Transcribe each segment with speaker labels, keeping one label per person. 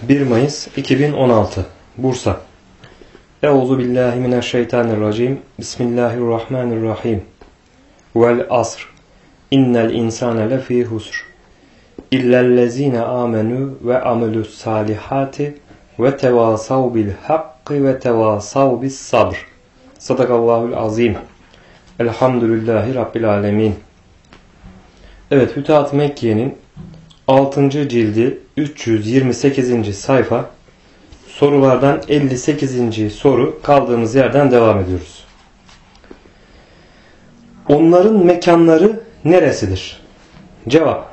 Speaker 1: 1 Mayıs 2016 Bursa. Euzubillahimineşşeytanirracim. Bismillahirrahmanirrahim. Vel asr. İnnel insane lefî husr. İllellezîne âmenû ve amelus salihâti ve tevâsav bil hakkı ve tevâsav bis sabr. Sadakallahul azim. Elhamdülillahi Rabbil alemin. Evet, Fütuhat-ı Mekke'nin 6. cildi 328. sayfa, sorulardan 58. soru, kaldığımız yerden devam ediyoruz. Onların mekanları neresidir? Cevap: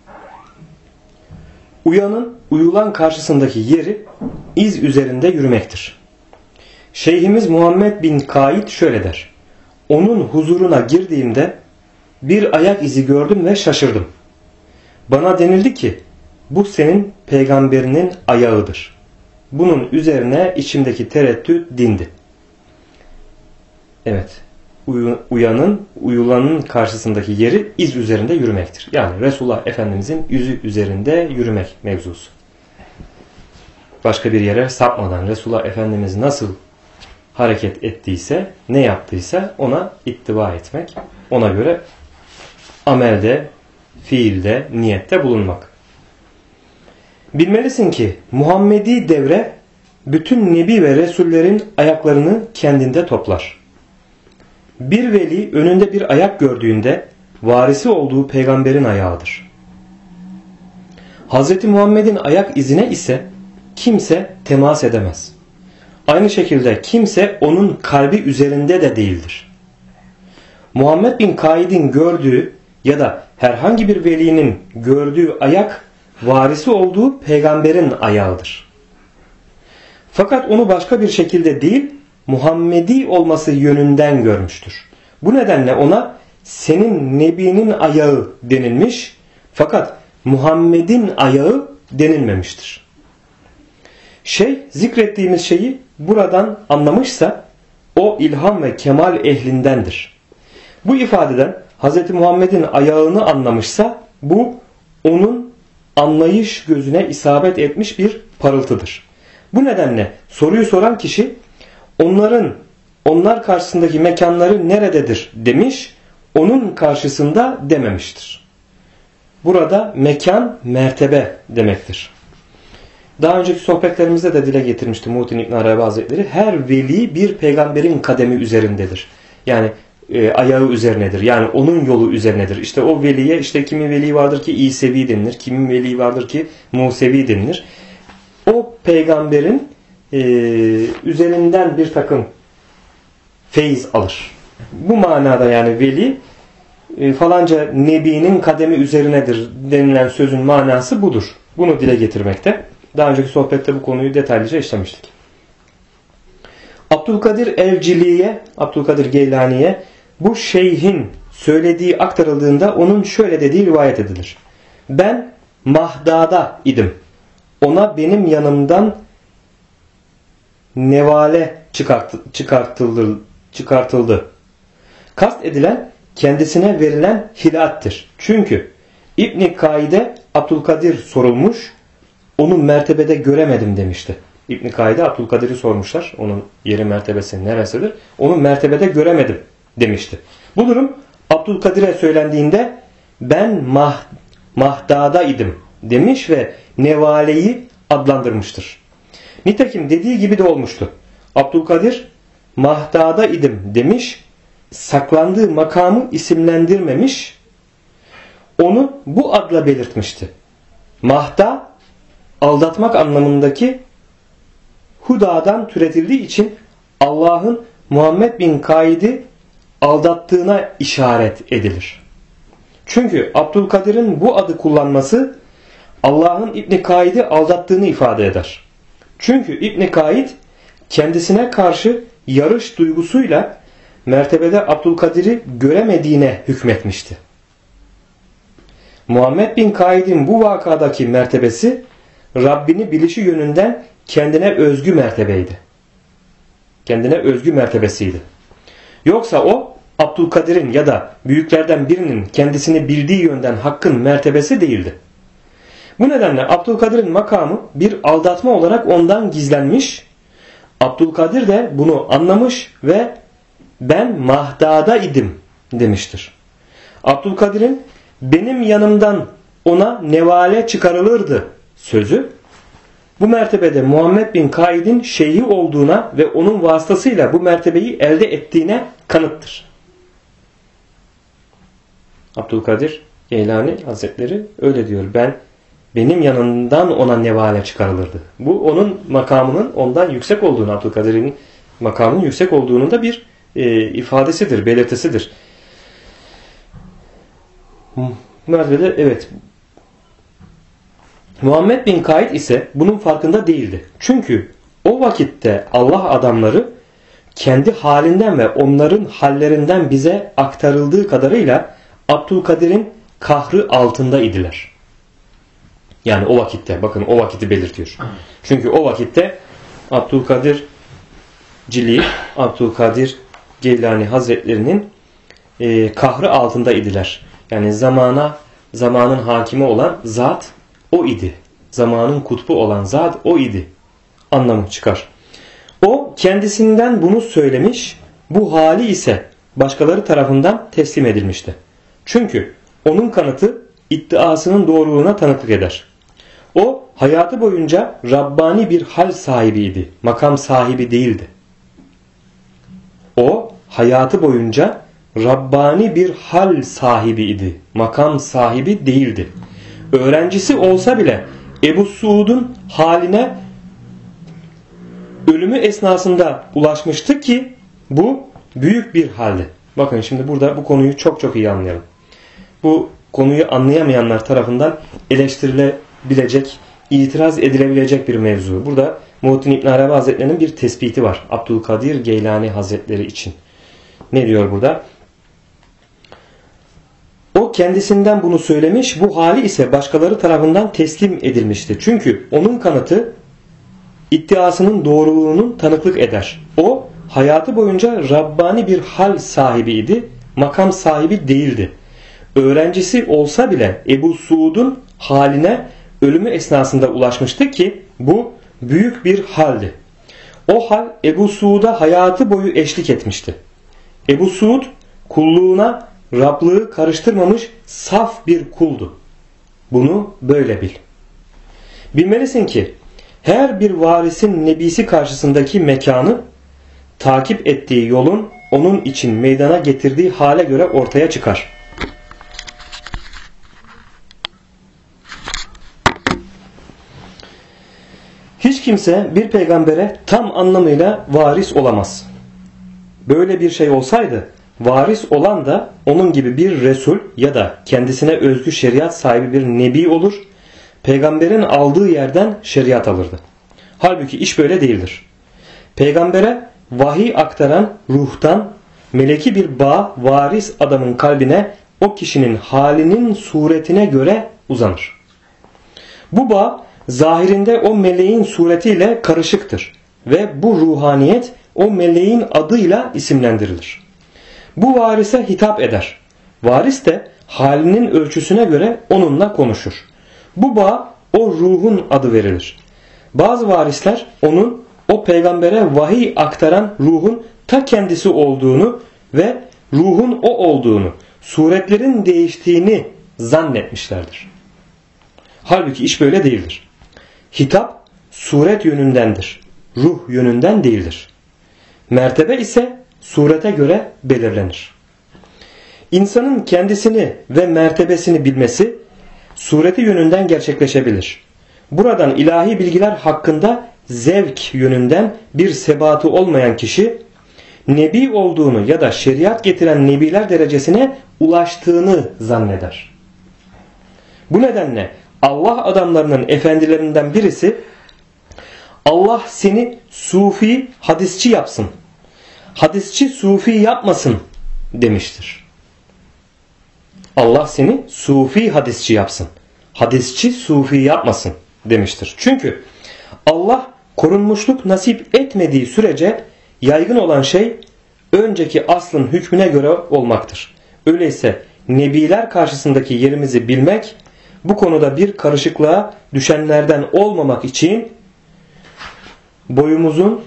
Speaker 1: uyanın uyulan karşısındaki yeri iz üzerinde yürümektir. Şeyhimiz Muhammed bin Kaid şöyle der: onun huzuruna girdiğimde bir ayak izi gördüm ve şaşırdım. Bana denildi ki bu senin peygamberinin ayağıdır. Bunun üzerine içimdeki tereddüt dindi. Evet, uyulanın karşısındaki yeri iz üzerinde yürümektir. Yani Resulullah Efendimizin yüzü üzerinde yürümek mevzusu. Başka bir yere sapmadan Resulullah Efendimiz nasıl hareket ettiyse, ne yaptıysa ona ittiba etmek, ona göre amelde, fiilde, niyette bulunmak. Bilmelisin ki Muhammedi devre bütün nebi ve resullerin ayaklarını kendinde toplar. Bir veli önünde bir ayak gördüğünde varisi olduğu peygamberin ayağıdır. Hz. Muhammed'in ayak izine ise kimse temas edemez. Aynı şekilde kimse onun kalbi üzerinde de değildir. Muhammed bin Kaid'in gördüğü ya da herhangi bir velinin gördüğü ayak varisi olduğu peygamberin ayağıdır. Fakat onu başka bir şekilde değil, Muhammedi olması yönünden görmüştür. Bu nedenle ona senin nebinin ayağı denilmiş, fakat Muhammed'in ayağı denilmemiştir. Zikrettiğimiz şeyi buradan anlamışsa o ilham ve kemal ehlindendir. Bu ifadeden Hz. Muhammed'in ayağını anlamışsa bu onun anlayış gözüne isabet etmiş bir parıltıdır. Bu nedenle soruyu soran kişi onlar karşısındaki mekanları nerededir demiş, onun karşısında dememiştir. Burada mekan mertebe demektir. Daha önceki sohbetlerimizde de dile getirmişti Muhittin İbn Arabi Hazretleri. Her veli bir peygamberin kademi üzerindedir. Yani ayağı üzerinedir. Yani onun yolu üzerinedir. İşte o veliye, kimi veli vardır ki İsevi denilir. Kimin veli vardır ki Musevi denilir. O peygamberin üzerinden bir takım feyiz alır. Bu manada yani veli falanca nebinin kademi üzerinedir denilen sözün manası budur. Bunu dile getirmekte. Daha önceki sohbette bu konuyu detaylıca işlemiştik. Abdülkadir Geylani'ye bu şeyhin söylediği aktarıldığında onun şöyle dediği rivayet edilir. Ben Mahda'da idim. Ona benim yanımdan nevale çıkartıldı. Kast edilen kendisine verilen hilattir. Çünkü İbn-i Kaid'e Abdülkadir sorulmuş, onu mertebede göremedim demişti. İbn-i Kaid'e Abdülkadir'i sormuşlar. Onun yeri mertebesi neresidir? Onu mertebede göremedim demişti. Bu durum Abdülkadir'e söylendiğinde ben Mahda'da idim demiş ve nevaleyi adlandırmıştır. Nitekim dediği gibi de olmuştu. Abdülkadir Mahda'da idim demiş, saklandığı makamı isimlendirmemiş, onu bu adla belirtmişti. Mahda, aldatmak anlamındaki hudadan türetildiği için Allah'ın Muhammed bin Kaid'i aldattığına işaret edilir. Çünkü Abdülkadir'in bu adı kullanması Allah'ın İbn-i Kaid'i aldattığını ifade eder. Çünkü İbn-i Kaid kendisine karşı yarış duygusuyla mertebede Abdülkadir'i göremediğine hükmetmişti. Muhammed bin Kaid'in bu vakadaki mertebesi Rabbini bilişi yönünden kendine özgü mertebeydi. Kendine özgü mertebesiydi. Yoksa o Abdülkadir'in ya da büyüklerden birinin kendisini bildiği yönden hakkın mertebesi değildi. Bu nedenle Abdülkadir'in makamı bir aldatma olarak ondan gizlenmiş. Abdülkadir de bunu anlamış ve ben mahdada idim demiştir. Abdülkadir'in benim yanımdan ona nevale çıkarılırdı sözü bu mertebede Muhammed bin Kaid'in şeyhi olduğuna ve onun vasıtasıyla bu mertebeyi elde ettiğine kanıttır. Abdülkadir Geylani Hazretleri öyle diyor. Benim yanından ona nevale çıkarılırdı. Bu onun makamının ondan yüksek olduğunu, Abdülkadir'in makamının yüksek olduğunun da bir ifadesidir, belirtisidir. Mertebede evet. Muhammed bin Kaid ise bunun farkında değildi. Çünkü o vakitte Allah adamları kendi halinden ve onların hallerinden bize aktarıldığı kadarıyla Abdülkadir'in kahrı altında idiler. Yani o vakitte, bakın o vakiti belirtiyor. Çünkü o vakitte Abdülkadir Cili, Abdülkadir Geylani Hazretlerinin kahrı altında idiler. Yani zamanın hakimi olan zat o idi. Zamanın kutbu olan zat o idi. Anlamı çıkar. O kendisinden bunu söylemiş, bu hali ise başkaları tarafından teslim edilmişti. Çünkü onun kanıtı iddiasının doğruluğuna tanıklık eder. O hayatı boyunca Rabbani bir hal sahibiydi. Makam sahibi değildi. O hayatı boyunca Rabbani bir hal sahibiydi. Makam sahibi değildi. Öğrencisi olsa bile Ebu Suud'un haline ölümü esnasında ulaşmıştı ki bu büyük bir haldi. Bakın şimdi burada bu konuyu çok iyi anlayalım. Bu konuyu anlayamayanlar tarafından eleştirilebilecek, itiraz edilebilecek bir mevzu. Burada Muhittin İbn Arabi Hazretleri'nin bir tespiti var. Abdülkadir Geylani Hazretleri için. Ne diyor burada? O kendisinden bunu söylemiş, bu hali ise başkaları tarafından teslim edilmişti. Çünkü onun kanıtı iddiasının doğruluğunun tanıklık eder. O hayatı boyunca Rabbani bir hal sahibiydi, makam sahibi değildi. Öğrencisi olsa bile Ebu Suud'un haline ölümü esnasında ulaşmıştı ki bu büyük bir haldi. O hal Ebu Suud'a hayatı boyu eşlik etmişti. Ebu Suud kulluğuna Rablığı karıştırmamış saf bir kuldu. Bunu böyle bil. Bilmelisin ki her bir varisin nebisi karşısındaki mekanı takip ettiği yolun onun için meydana getirdiği hale göre ortaya çıkar. Hiç kimse bir peygambere tam anlamıyla varis olamaz. Böyle bir şey olsaydı varis olan da onun gibi bir Resul ya da kendisine özgü şeriat sahibi bir Nebi olur, peygamberin aldığı yerden şeriat alırdı. Halbuki iş böyle değildir. Peygambere vahiy aktaran ruhtan meleki bir bağ varis adamın kalbine o kişinin halinin suretine göre uzanır. Bu bağ zahirinde o meleğin suretiyle karışıktır ve bu ruhaniyet o meleğin adıyla isimlendirilir. Bu varise hitap eder. Varis de halinin ölçüsüne göre onunla konuşur. Bu bağ o ruhun adı verilir. Bazı varisler onun o peygambere vahiy aktaran ruhun ta kendisi olduğunu ve ruhun o olduğunu, suretlerin değiştiğini zannetmişlerdir. Halbuki iş böyle değildir. Hitap suret yönündendir. Ruh yönünden değildir. Mertebe ise surete göre belirlenir. İnsanın kendisini ve mertebesini bilmesi sureti yönünden gerçekleşebilir. Buradan ilahi bilgiler hakkında zevk yönünden bir sebatı olmayan kişi nebi olduğunu ya da şeriat getiren nebiler derecesine ulaştığını zanneder. Bu nedenle Allah adamlarının efendilerinden birisi Allah seni sufi hadisçi yapsın, hadisçi sufi yapmasın demiştir. Allah seni sufi hadisçi yapsın, hadisçi sufi yapmasın demiştir. Çünkü Allah korunmuşluk nasip etmediği sürece yaygın olan şey önceki aslın hükmüne göre olmaktır. Öyleyse nebiler karşısındaki yerimizi bilmek bu konuda bir karışıklığa düşenlerden olmamak için boynumuzun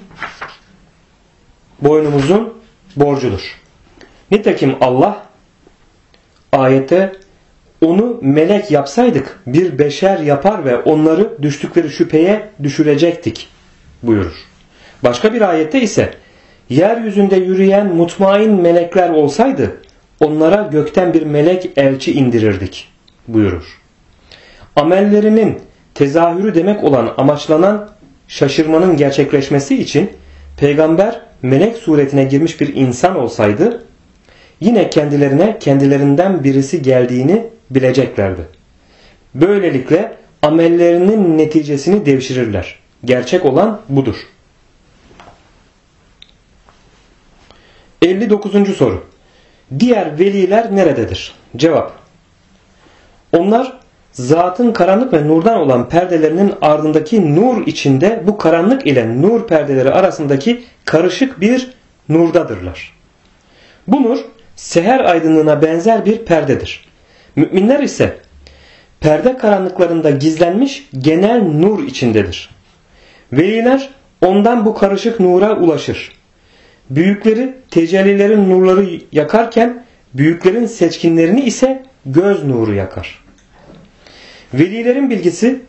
Speaker 1: borcudur. Nitekim Allah ayette onu melek yapsaydık bir beşer yapar ve onları düştükleri şüpheye düşürecektik buyurur. Başka bir ayette ise yeryüzünde yürüyen mutmain melekler olsaydı onlara gökten bir melek elçi indirirdik buyurur. Amellerinin tezahürü demek olan amaçlanan şaşırmanın gerçekleşmesi için peygamber melek suretine girmiş bir insan olsaydı yine kendilerinden birisi geldiğini bileceklerdi. Böylelikle amellerinin neticesini devşirirler. Gerçek olan budur. 59. soru. Diğer veliler nerededir? Cevap. Onlar zatın karanlık ve nurdan olan perdelerinin ardındaki nur içinde bu karanlık ile nur perdeleri arasındaki karışık bir nurdadırlar. Bu nur seher aydınlığına benzer bir perdedir. Müminler ise perde karanlıklarında gizlenmiş genel nur içindedir. Veliler ondan bu karışık nura ulaşır. Büyükleri tecellilerin nurları yakarken büyüklerin seçkinlerini ise göz nuru yakar. Velilerin bilgisi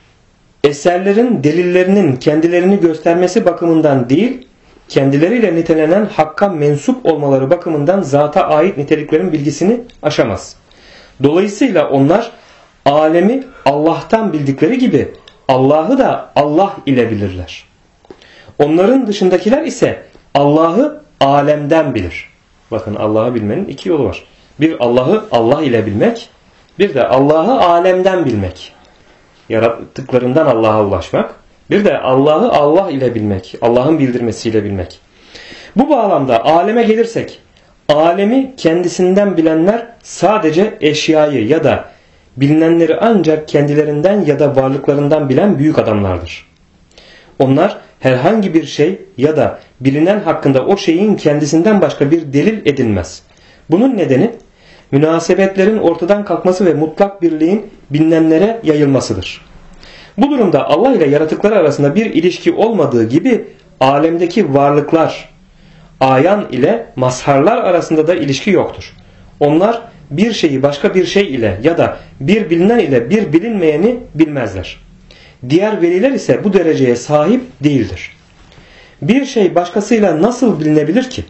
Speaker 1: eserlerin delillerinin kendilerini göstermesi bakımından değil, kendileriyle nitelenen hakka mensup olmaları bakımından zata ait niteliklerin bilgisini aşamaz. Dolayısıyla onlar alemi Allah'tan bildikleri gibi Allah'ı da Allah ile bilirler. Onların dışındakiler ise Allah'ı alemden bilir. Bakın Allah'ı bilmenin iki yolu var. Bir Allah'ı Allah ile bilmek, bir de Allah'ı alemden bilmek. Yarattıklarından Allah'a ulaşmak. Bir de Allah'ı Allah ile bilmek. Allah'ın bildirmesiyle bilmek. Bu bağlamda aleme gelirsek, alemi kendisinden bilenler sadece eşyayı ya da bilinenleri ancak kendilerinden ya da varlıklarından bilen büyük adamlardır. Onlar herhangi bir şey ya da bilinen hakkında o şeyin kendisinden başka bir delil edinmez. Bunun nedeni münasebetlerin ortadan kalkması ve mutlak birliğin bilinenlere yayılmasıdır. Bu durumda Allah ile yaratıklar arasında bir ilişki olmadığı gibi alemdeki varlıklar, ayan ile mazharlar arasında da ilişki yoktur. Onlar bir şeyi başka bir şey ile ya da bir bilinen ile bir bilinmeyeni bilmezler. Diğer veliler ise bu dereceye sahip değildir. Bir şey başkasıyla nasıl bilinebilir ki?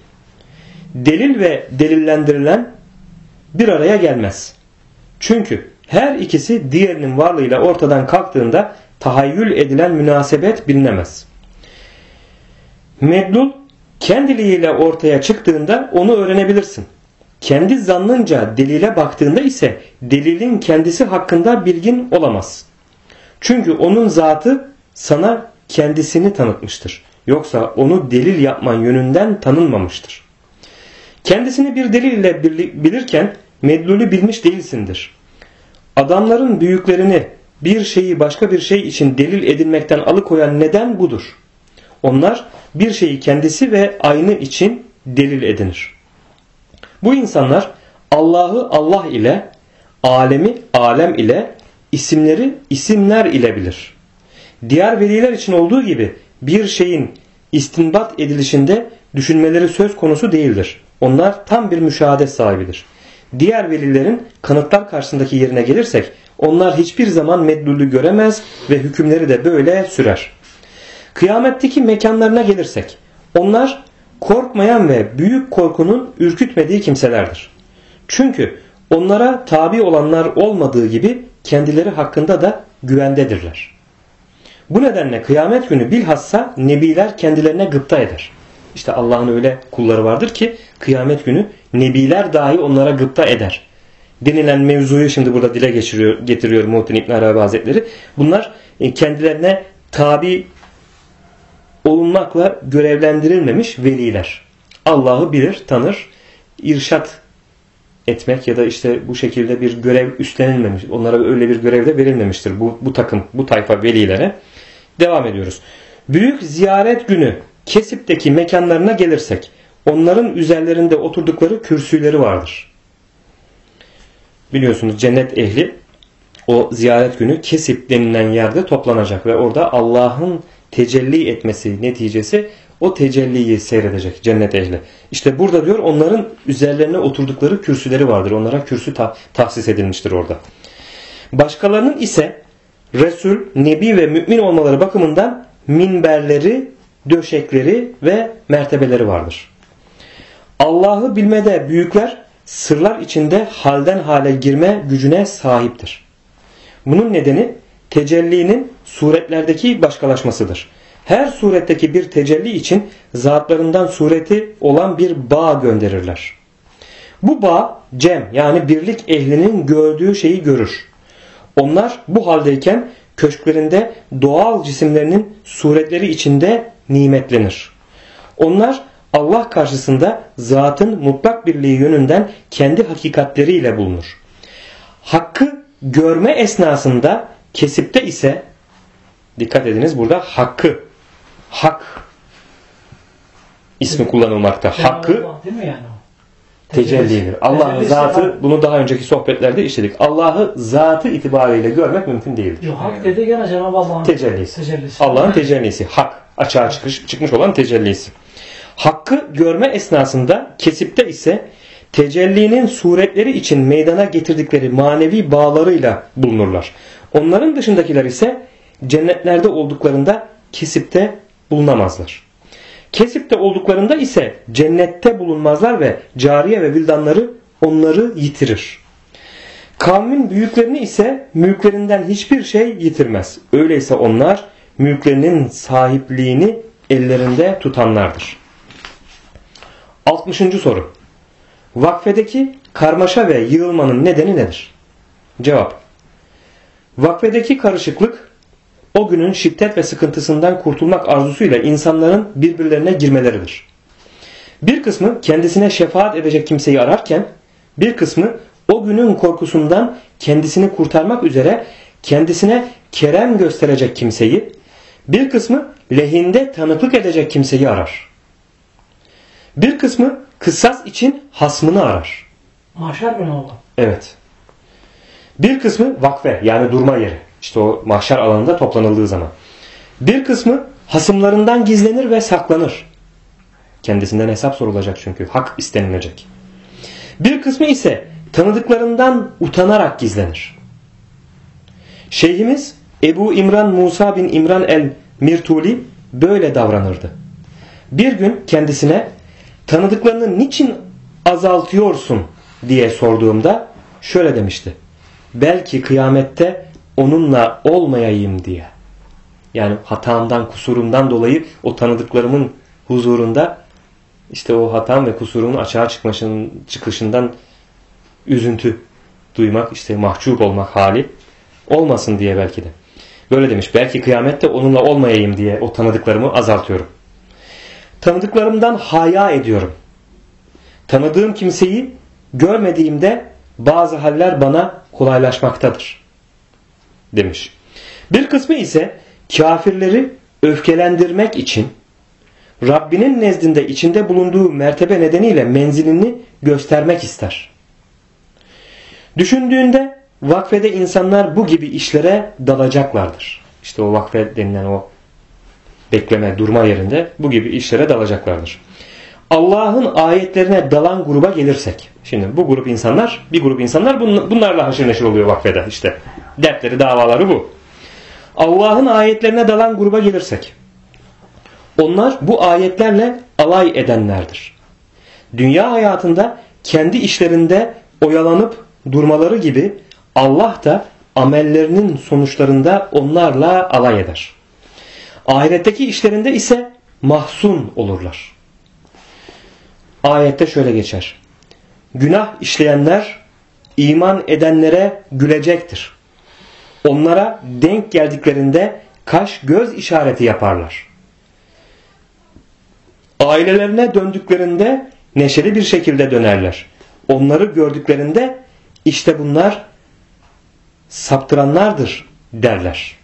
Speaker 1: Delil ve delillendirilen bir araya gelmez. Çünkü her ikisi diğerinin varlığıyla ortadan kalktığında tahayyül edilen münasebet bilinemez. Medlul kendiliğiyle ortaya çıktığında onu öğrenebilirsin. Kendi zannınca delile baktığında ise delilin kendisi hakkında bilgin olamaz. Çünkü onun zatı sana kendisini tanıtmıştır. Yoksa onu delil yapman yönünden tanınmamıştır. Kendisini bir delil ile bilirken medlulü bilmiş değilsindir. Adamların büyüklerini bir şeyi başka bir şey için delil edinmekten alıkoyan neden budur. Onlar bir şeyi kendisi ve aynı için delil edinir. Bu insanlar Allah'ı Allah ile, alemi alem ile, isimleri isimler ile bilir. Diğer veliler için olduğu gibi bir şeyin istinbat edilişinde düşünmeleri söz konusu değildir. Onlar tam bir müşahede sahibidir. Diğer velilerin kanıtlar karşısındaki yerine gelirsek onlar hiçbir zaman medlullü göremez ve hükümleri de böyle sürer. Kıyametteki mekanlarına gelirsek onlar korkmayan ve büyük korkunun ürkütmediği kimselerdir. Çünkü onlara tabi olanlar olmadığı gibi kendileri hakkında da güvendedirler. Bu nedenle kıyamet günü bilhassa nebiler kendilerine gıpta eder. İşte Allah'ın öyle kulları vardır ki kıyamet günü nebiler dahi onlara gıpta eder. Denilen mevzuyu şimdi burada dile getiriyor Muhittin İbn Arabi Hazretleri. Bunlar kendilerine tabi olunmakla görevlendirilmemiş veliler. Allah'ı bilir, tanır, irşat etmek ya da işte bu şekilde bir görev üstlenilmemiş. Onlara öyle bir görev de verilmemiştir bu takım, bu tayfa velilere. Devam ediyoruz. Büyük ziyaret günü Kesip'teki mekanlarına gelirsek onların üzerlerinde oturdukları kürsüleri vardır. Biliyorsunuz cennet ehli o ziyaret günü Kesip denilen yerde toplanacak ve orada Allah'ın tecelli etmesi neticesi o tecelliyi seyredecek cennet ehli. İşte burada diyor onların üzerlerine oturdukları kürsüleri vardır. Onlara kürsü tahsis edilmiştir orada. Başkalarının ise Resul, Nebi ve mümin olmaları bakımından minberleri, döşekleri ve mertebeleri vardır. Allah'ı bilmede büyükler sırlar içinde halden hale girme gücüne sahiptir. Bunun nedeni tecellinin suretlerdeki başkalaşmasıdır. Her suretteki bir tecelli için zatlarından sureti olan bir bağ gönderirler. Bu bağ cem yani birlik ehlinin gördüğü şeyi görür. Onlar bu haldeyken köşklerinde doğal cisimlerinin suretleri içinde nimetlenir. Onlar Allah karşısında zatın mutlak birliği yönünden kendi hakikatleriyle bulunur. Hakkı görme esnasında kesipte ise dikkat ediniz burada hak ismi kullanılmakta. Hakkı tecellidir. Allah'ın zatı bunu daha önceki sohbetlerde işledik. Allah'ı zatı itibariyle görmek mümkün değildir.
Speaker 2: Yok, hak dedi gene Cenab-ı Allah'ın
Speaker 1: tecellisi. Allah'ın tecellisi. Hak. Açığa çıkmış olan tecellisi. Hakkı görme esnasında kesipte ise tecellinin suretleri için meydana getirdikleri manevi bağlarıyla bulunurlar. Onların dışındakiler ise cennetlerde olduklarında kesipte bulunamazlar. Kesipte olduklarında ise cennette bulunmazlar ve cariye ve vildanları onları yitirir. Kavmin büyüklerini ise mülklerinden hiçbir şey yitirmez. Öyleyse onlar mülklerinin sahipliğini ellerinde tutanlardır. 60. soru. Vakfedeki karmaşa ve yığılmanın nedeni nedir? Cevap. Vakfedeki karışıklık o günün şiddet ve sıkıntısından kurtulmak arzusuyla insanların birbirlerine girmeleridir. Bir kısmı kendisine şefaat edecek kimseyi ararken bir kısmı o günün korkusundan kendisini kurtarmak üzere kendisine kerem gösterecek kimseyi, bir kısmı lehinde tanıklık edecek kimseyi arar. Bir kısmı kısas için hasmını arar.
Speaker 2: Mahşer günü oldu.
Speaker 1: Evet. Bir kısmı vakfe yani durma yeri. İşte o mahşer alanında toplanıldığı zaman. Bir kısmı hasımlarından gizlenir ve saklanır. Kendisinden hesap sorulacak çünkü. Hak istenilecek. Bir kısmı ise tanıdıklarından utanarak gizlenir. Şeyhimiz Ebu İmran Musa bin İmran el-Mirtuli böyle davranırdı. Bir gün kendisine tanıdıklarını niçin azaltıyorsun diye sorduğumda şöyle demişti. Belki kıyamette onunla olmayayım diye. Yani hatamdan, kusurumdan dolayı o tanıdıklarımın huzurunda işte o hatam ve kusurumun açığa çıkışından üzüntü duymak, işte mahcup olmak hali olmasın diye belki de. Böyle demiş. Belki kıyamette onunla olmayayım diye o tanıdıklarımı azaltıyorum. Tanıdıklarımdan haya ediyorum. Tanıdığım kimseyi görmediğimde bazı haller bana kolaylaşmaktadır demiş. Bir kısmı ise kafirleri öfkelendirmek için Rabbinin nezdinde içinde bulunduğu mertebe nedeniyle menzilini göstermek ister. Düşündüğünde vakfede insanlar bu gibi işlere dalacaklardır. İşte o vakfe denilen o bekleme, durma yerinde bu gibi işlere dalacaklardır. Allah'ın ayetlerine dalan gruba gelirsek. Şimdi bu grup insanlar, bir grup insanlar bunlarla haşır neşir oluyor vakfede işte. Dertleri, davaları bu. Allah'ın ayetlerine dalan gruba gelirsek. Onlar bu ayetlerle alay edenlerdir. Dünya hayatında kendi işlerinde oyalanıp durmaları gibi Allah da amellerinin sonuçlarında onlarla alay eder. Ahiretteki işlerinde ise mahzun olurlar. Ayette şöyle geçer. Günah işleyenler iman edenlere gülecektir. Onlara denk geldiklerinde kaş göz işareti yaparlar. Ailelerine döndüklerinde neşeli bir şekilde dönerler. Onları gördüklerinde işte bunlar saptıranlardır derler.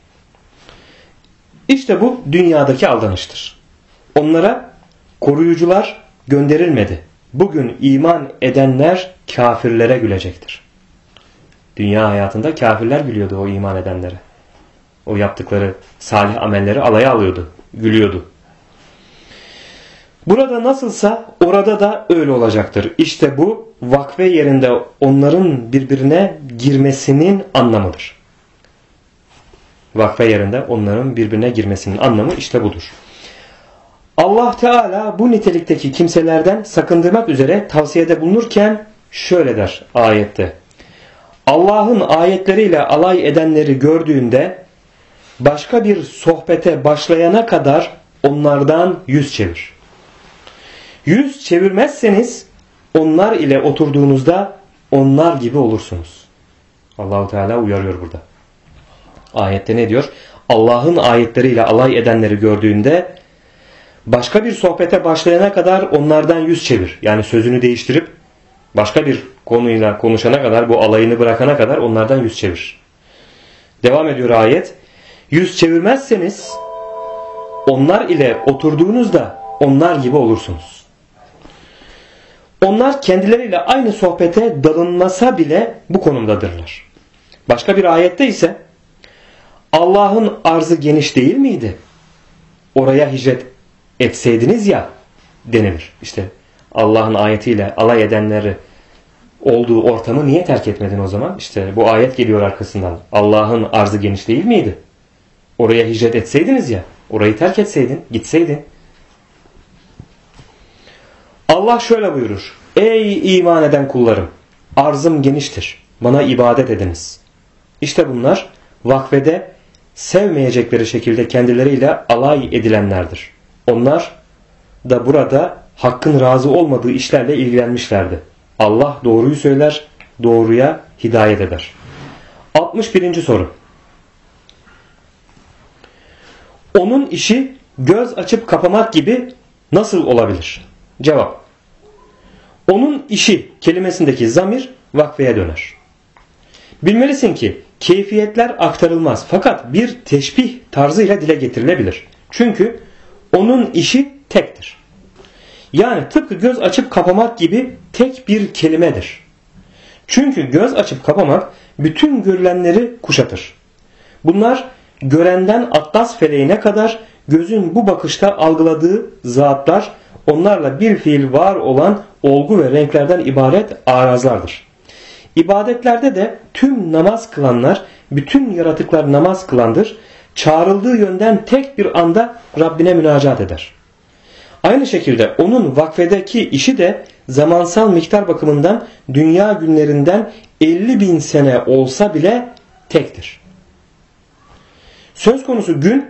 Speaker 1: İşte bu dünyadaki aldanıştır. Onlara koruyucular gönderilmedi. Bugün iman edenler kafirlere gülecektir. Dünya hayatında kafirler gülüyordu o iman edenlere. O yaptıkları salih amelleri alaya alıyordu, gülüyordu. Burada nasılsa orada da öyle olacaktır. İşte bu vakfe yerinde onların birbirine girmesinin anlamıdır. Vakfe yerinde onların birbirine girmesinin anlamı işte budur. Allah Teala bu nitelikteki kimselerden sakındırmak üzere tavsiyede bulunurken şöyle der ayette. Allah'ın ayetleriyle alay edenleri gördüğünde başka bir sohbete başlayana kadar onlardan yüz çevir. Yüz çevirmezseniz onlar ile oturduğunuzda onlar gibi olursunuz. Allah-u Teala uyarıyor burada. Ayette ne diyor? Allah'ın ayetleriyle alay edenleri gördüğünde başka bir sohbete başlayana kadar onlardan yüz çevir. Yani sözünü değiştirip başka bir konuyla konuşana kadar, bu alayını bırakana kadar onlardan yüz çevir. Devam ediyor ayet. Yüz çevirmezseniz onlar ile oturduğunuzda onlar gibi olursunuz. Onlar kendileriyle aynı sohbete dalınmasa bile bu konumdadırlar. Başka bir ayette ise Allah'ın arzı geniş değil miydi? Oraya hicret etseydiniz ya denilir. İşte Allah'ın ayetiyle alay edenleri olduğu ortamı niye terk etmedin o zaman? İşte bu ayet geliyor arkasından. Allah'ın arzı geniş değil miydi? Oraya hicret etseydiniz ya, orayı terk etseydin, gitseydin. Allah şöyle buyurur. Ey iman eden kullarım! Arzım geniştir. Bana ibadet ediniz. İşte bunlar vakfede sevmeyecekleri şekilde kendileriyle alay edilenlerdir. Onlar da burada Hakk'ın razı olmadığı işlerle ilgilenmişlerdi. Allah doğruyu söyler, doğruya hidayet eder. 61. soru. Onun işi göz açıp kapamak gibi nasıl olabilir? Cevap. Onun işi kelimesindeki zamir vakfeye döner. Bilmelisin ki keyfiyetler aktarılmaz fakat bir teşbih tarzıyla dile getirilebilir. Çünkü onun işi tektir. Yani tıpkı göz açıp kapamak gibi tek bir kelimedir. Çünkü göz açıp kapamak bütün görülenleri kuşatır. Bunlar görenden Atlas feleğine kadar gözün bu bakışta algıladığı zatlar, onlarla bir fiil var olan olgu ve renklerden ibaret arazlardır. İbadetlerde de tüm namaz kılanlar, bütün yaratıklar namaz kılandır. Çağrıldığı yönden tek bir anda Rabbine münacat eder. Aynı şekilde onun vakfedeki işi de zamansal miktar bakımından dünya günlerinden 50.000 sene olsa bile tektir. Söz konusu gün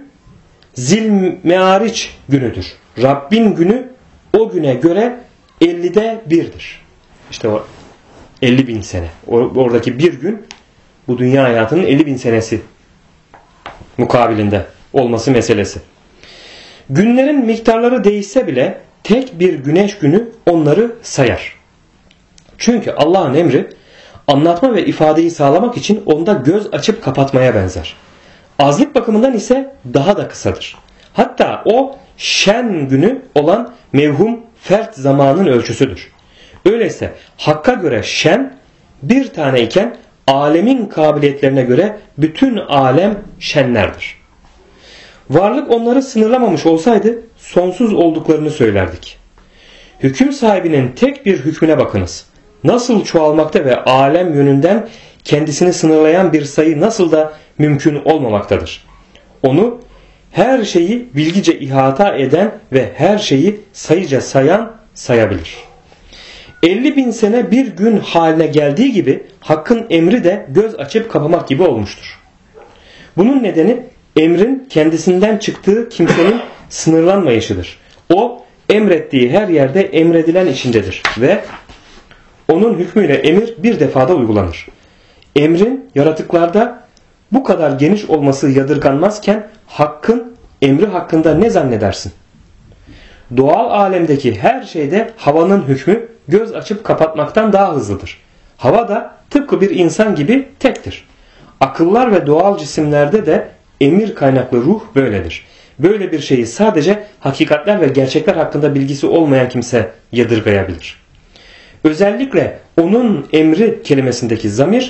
Speaker 1: Zilmeariç günüdür. Rabbin günü o güne göre 50'de 1'dir. İşte o 50.000 sene. Oradaki bir gün bu dünya hayatının 50.000 senesi mukabilinde olması meselesi. Günlerin miktarları değişse bile tek bir güneş günü onları sayar. Çünkü Allah'ın emri anlatma ve ifadeyi sağlamak için onda göz açıp kapatmaya benzer. Azlık bakımından ise daha da kısadır. Hatta o şen günü olan mevhum fert zamanın ölçüsüdür. Öyleyse Hakk'a göre şen bir tane iken alemin kabiliyetlerine göre bütün alem şenlerdir. Varlık onları sınırlamamış olsaydı sonsuz olduklarını söylerdik. Hüküm sahibinin tek bir hükmüne bakınız. Nasıl çoğalmakta ve alem yönünden kendisini sınırlayan bir sayı nasıl da mümkün olmamaktadır. Onu her şeyi bilgice ihata eden ve her şeyi sayıca sayan sayabilir. 50.000 sene bir gün haline geldiği gibi Hakk'ın emri de göz açıp kapamak gibi olmuştur. Bunun nedeni emrin kendisinden çıktığı kimsenin sınırlanmayışıdır. O emrettiği her yerde emredilen içindedir ve onun hükmüyle emir bir defada uygulanır. Emrin yaratıklarda bu kadar geniş olması yadırganmazken Hakk'ın emri hakkında ne zannedersin? Doğal alemdeki her şeyde havanın hükmü göz açıp kapatmaktan daha hızlıdır. Hava da tıpkı bir insan gibi tektir. Akıllar ve doğal cisimlerde de emir kaynaklı ruh böyledir. Böyle bir şeyi sadece hakikatler ve gerçekler hakkında bilgisi olmayan kimse yadırgayabilir. Özellikle onun emri kelimesindeki zamir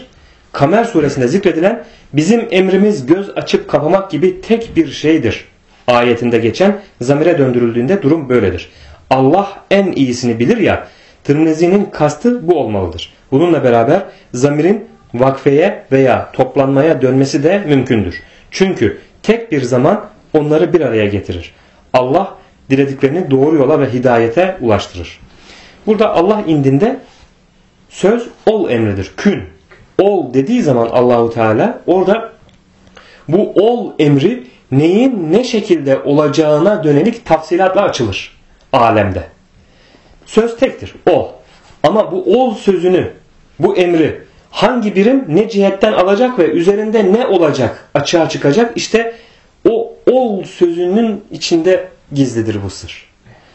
Speaker 1: Kamer suresinde zikredilen bizim emrimiz göz açıp kapamak gibi tek bir şeydir ayetinde geçen zamire döndürüldüğünde durum böyledir. Allah en iyisini bilir ya, Tirmizi'nin kastı bu olmalıdır. Bununla beraber zamirin vakfeye veya toplanmaya dönmesi de mümkündür. Çünkü tek bir zaman onları bir araya getirir. Allah dilediklerini doğru yola ve hidayete ulaştırır. Burada Allah indinde söz ol emridir. Kün. Ol dediği zaman Allahu Teala orada bu ol emri neyin ne şekilde olacağına dönelik tafsilatla açılır alemde. Söz tektir. Ol. Ama bu ol sözünü, bu emri hangi birim ne cihetten alacak ve üzerinde ne olacak açığa çıkacak, işte o ol sözünün içinde gizlidir bu sır.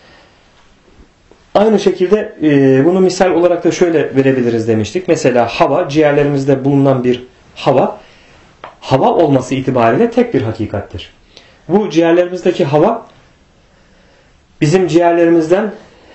Speaker 1: Aynı şekilde bunu misal olarak da şöyle verebiliriz demiştik. Mesela hava, ciğerlerimizde bulunan bir hava olması itibariyle tek bir hakikattir. Bu ciğerlerimizdeki hava bizim ciğerlerimizden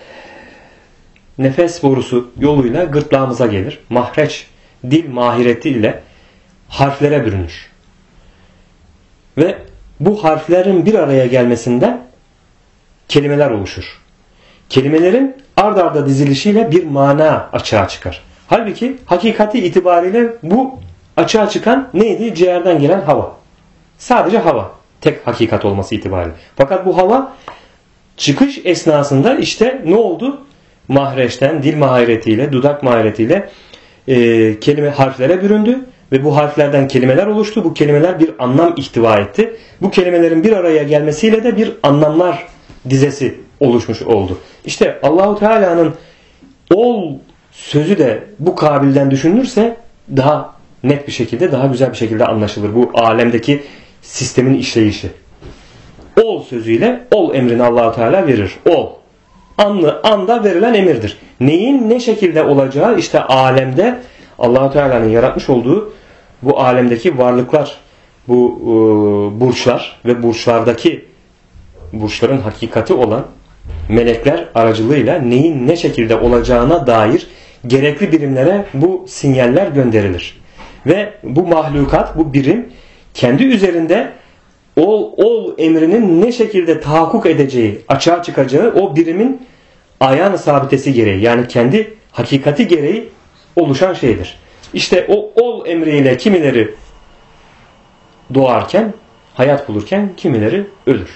Speaker 1: nefes borusu yoluyla gırtlağımıza gelir. Mahreç, dil mahireti ile harflere bürünür. Ve bu harflerin bir araya gelmesinden kelimeler oluşur. Kelimelerin ard arda dizilişiyle bir mana açığa çıkar. Halbuki hakikati itibariyle bu açığa çıkan neydi? Ciğerden gelen hava. Sadece hava. Tek hakikat olması itibariyle. Fakat bu hava çıkış esnasında işte ne oldu? Mahreçten, dil mahiretiyle, dudak mahiretiyle kelime harflere büründü ve bu harflerden kelimeler oluştu. Bu kelimeler bir anlam ihtiva etti. Bu kelimelerin bir araya gelmesiyle de bir anlamlar dizesi oluşmuş oldu. İşte Allahu Teala'nın ol sözü de bu kabilden düşünülürse daha net bir şekilde, daha güzel bir şekilde anlaşılır bu alemdeki sistemin işleyişi. Ol sözüyle ol emrini Allahu Teala verir. Ol. Anda verilen emirdir. Neyin ne şekilde olacağı işte alemde Allahu Teala'nın yaratmış olduğu bu alemdeki varlıklar, bu burçlar ve burçların hakikati olan melekler aracılığıyla neyin ne şekilde olacağına dair gerekli birimlere bu sinyaller gönderilir. Ve bu mahlukat, bu birim kendi üzerinde ol emrinin ne şekilde tahakkuk edeceği, açığa çıkacağı o birimin ayağın sabitesi gereği, yani kendi hakikati gereği oluşan şeydir. İşte o ol emriyle kimileri doğarken, hayat bulurken kimileri ölür.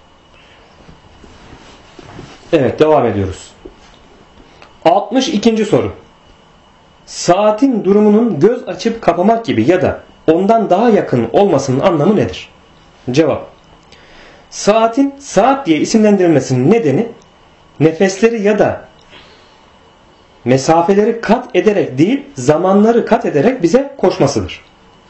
Speaker 1: Evet, devam ediyoruz. 62. soru. Saatin durumunun göz açıp kapamak gibi ya da ondan daha yakın olmasının anlamı nedir? Cevap. Saatin saat diye isimlendirilmesinin nedeni nefesleri ya da mesafeleri kat ederek değil, zamanları kat ederek bize koşmasıdır.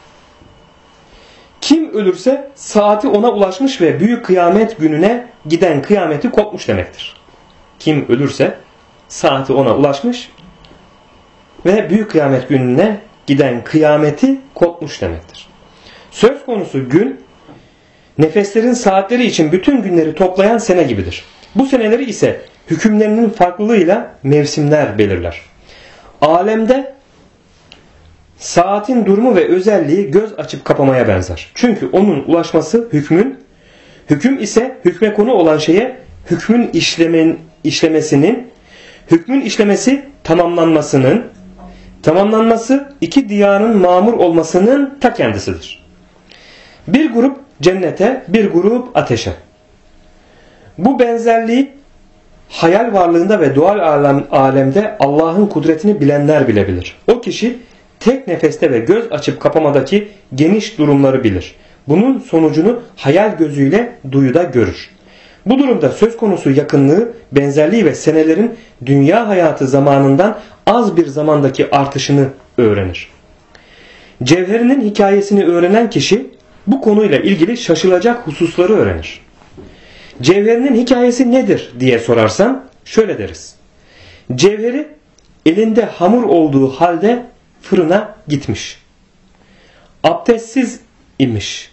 Speaker 1: Kim ölürse saati ona ulaşmış ve büyük kıyamet gününe giden kıyameti kopmuş demektir. Kim ölürse saati ona ulaşmış ve büyük kıyamet gününe giden kıyameti kopmuş demektir. Söz konusu gün, nefeslerin saatleri için bütün günleri toplayan sene gibidir. Bu seneleri ise hükümlerinin farklılığıyla mevsimler belirler. Alemde saatin durumu ve özelliği göz açıp kapamaya benzer. Çünkü onun ulaşması hüküm ise hükme konu olan şeye hükmün işlemesi tamamlanması iki diyarın mamur olmasının ta kendisidir. Bir grup cennete, bir grup ateşe. Bu benzerliği hayal varlığında ve doğal alemde Allah'ın kudretini bilenler bilebilir. O kişi tek nefeste ve göz açıp kapamadaki geniş durumları bilir. Bunun sonucunu hayal gözüyle duyuda görür. Bu durumda söz konusu yakınlığı, benzerliği ve senelerin dünya hayatı zamanından az bir zamandaki artışını öğrenir. Cevherinin hikayesini öğrenen kişi bu konuyla ilgili şaşılacak hususları öğrenir. Cevherinin hikayesi nedir diye sorarsan şöyle deriz. Cevheri elinde hamur olduğu halde fırına gitmiş. Abdestsiz imiş.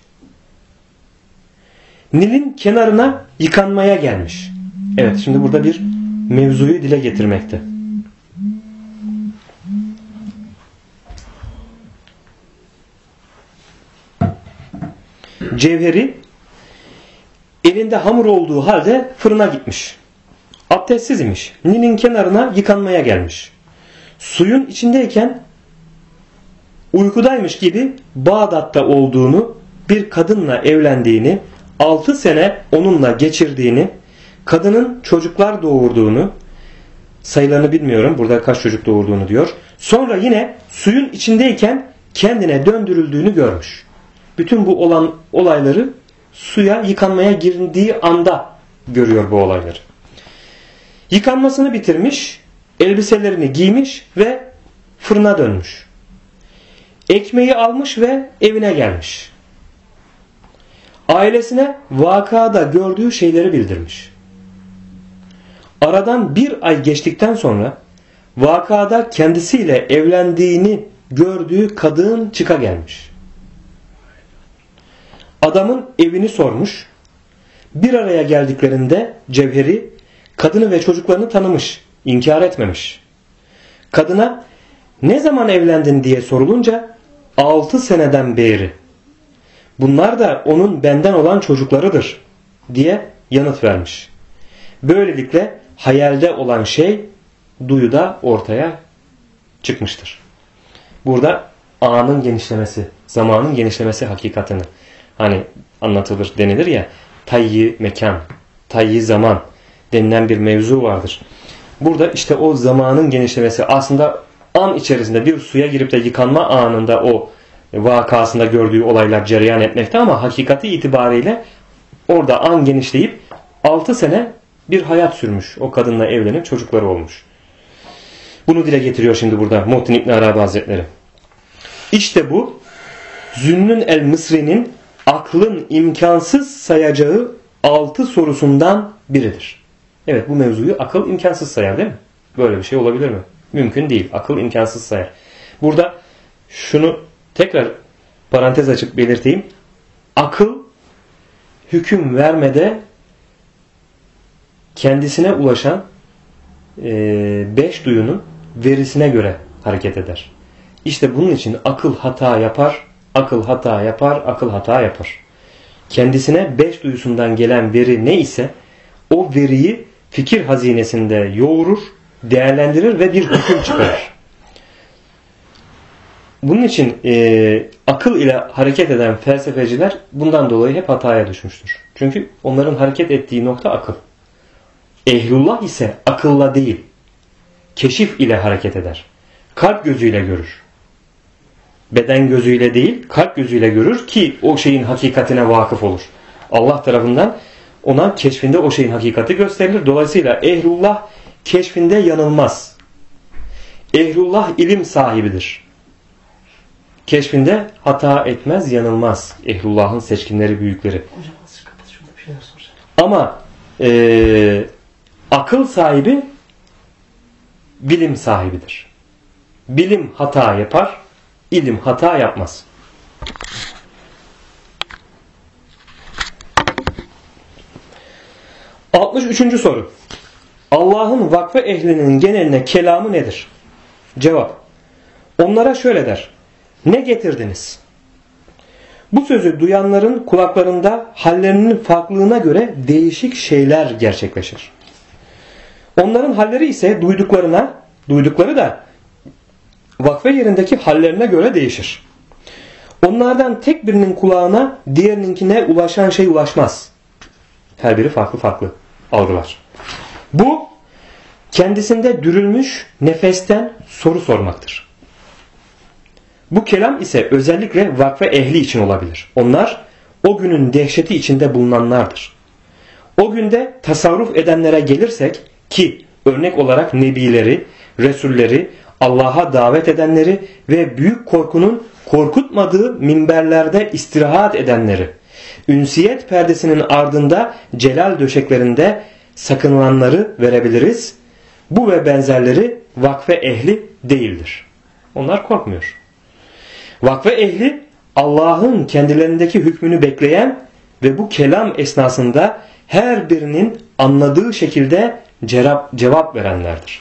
Speaker 1: Nil'in kenarına yıkanmaya gelmiş. Evet, şimdi burada bir mevzuyu dile getirmekte. Cevheri elinde hamur olduğu halde fırına gitmiş. Abdestsiz imiş. Nil'in kenarına yıkanmaya gelmiş. Suyun içindeyken uykudaymış gibi Bağdat'ta olduğunu, bir kadınla evlendiğini, 6 sene onunla geçirdiğini, kadının çocuklar doğurduğunu, sayılarını bilmiyorum, burada kaç çocuk doğurduğunu diyor. Sonra yine suyun içindeyken kendine döndürüldüğünü görmüş. Bütün bu olan olayları suya yıkanmaya girdiği anda görüyor bu olayları. Yıkanmasını bitirmiş, elbiselerini giymiş ve fırına dönmüş. Ekmeği almış ve evine gelmiş. Ailesine vakada gördüğü şeyleri bildirmiş. Aradan 1 ay geçtikten sonra vakada kendisiyle evlendiğini gördüğü kadın çıka gelmiş. Adamın evini sormuş. Bir araya geldiklerinde Cevheri kadını ve çocuklarını tanımış, inkar etmemiş. Kadına ne zaman evlendin diye sorulunca 6 seneden beri. Bunlar da onun benden olan çocuklarıdır diye yanıt vermiş. Böylelikle hayalde olan şey duyuda ortaya çıkmıştır. Burada anın genişlemesi, zamanın genişlemesi hakikatini hani anlatılır, denilir ya, tayyi mekan, tayyi zaman denilen bir mevzu vardır. Burada işte o zamanın genişlemesi, aslında an içerisinde bir suya girip de yıkanma anında o vakasında gördüğü olaylar cereyan etmekte, ama hakikati itibariyle orada an genişleyip 6 sene bir hayat sürmüş. O kadınla evlenip çocukları olmuş. Bunu dile getiriyor şimdi burada Muhittin İbn Arabi Hazretleri. İşte bu Zünnün el-Mısri'nin aklın imkansız sayacağı 6 sorusundan biridir. Evet, bu mevzuyu akıl imkansız sayar değil mi? Böyle bir şey olabilir mi? Mümkün değil. Akıl imkansız sayar. Burada şunu tekrar parantez açıp belirteyim. Akıl hüküm vermede kendisine ulaşan 5 duyunun verisine göre hareket eder. İşte bunun için akıl hata yapar, akıl hata yapar, akıl hata yapar. Kendisine 5 duyusundan gelen veri ne ise o veriyi fikir hazinesinde yoğurur, değerlendirir ve bir hüküm çıkarır. Bunun için akıl ile hareket eden felsefeciler bundan dolayı hep hataya düşmüştür. Çünkü onların hareket ettiği nokta akıl. Ehlullah ise akılla değil, keşif ile hareket eder. Kalp gözüyle görür. Beden gözüyle değil, kalp gözüyle görür ki o şeyin hakikatine vakıf olur. Allah tarafından ona keşfinde o şeyin hakikati gösterilir. Dolayısıyla ehlullah keşfinde yanılmaz. Ehlullah ilim sahibidir. Keşfinde hata etmez, yanılmaz. Ehlullah'ın seçkinleri, büyükleri.
Speaker 2: Hocam nasıl kapat, şurada bir şeyler soracağım.
Speaker 1: Ama akıl sahibi bilim sahibidir. Bilim hata yapar, ilim hata yapmaz. ...63. soru. Allah'ın vakfe ehlinin geneline kelamı nedir? Cevap. Onlara şöyle der. Ne getirdiniz? Bu sözü duyanların kulaklarında hallerinin farklılığına göre değişik şeyler gerçekleşir. Onların halleri ise duydukları da vakfe yerindeki hallerine göre değişir. Onlardan tek birinin kulağına diğerininkine ulaşan şey ulaşmaz. Her biri farklı farklı algılar. Bu kendisinde dürülmüş nefesten soru sormaktır. Bu kelam ise özellikle vakfe ehli için olabilir. Onlar o günün dehşeti içinde bulunanlardır. O günde tasarruf edenlere gelirsek ki örnek olarak nebileri, resulleri, Allah'a davet edenleri ve büyük korkunun korkutmadığı minberlerde istirahat edenleri, ünsiyet perdesinin ardında celal döşeklerinde sakınılanları verebiliriz. Bu ve benzerleri vakfe ehli değildir. Onlar korkmuyor. Vakfe ehli Allah'ın kendilerindeki hükmünü bekleyen ve bu kelam esnasında her birinin anladığı şekilde cevap verenlerdir.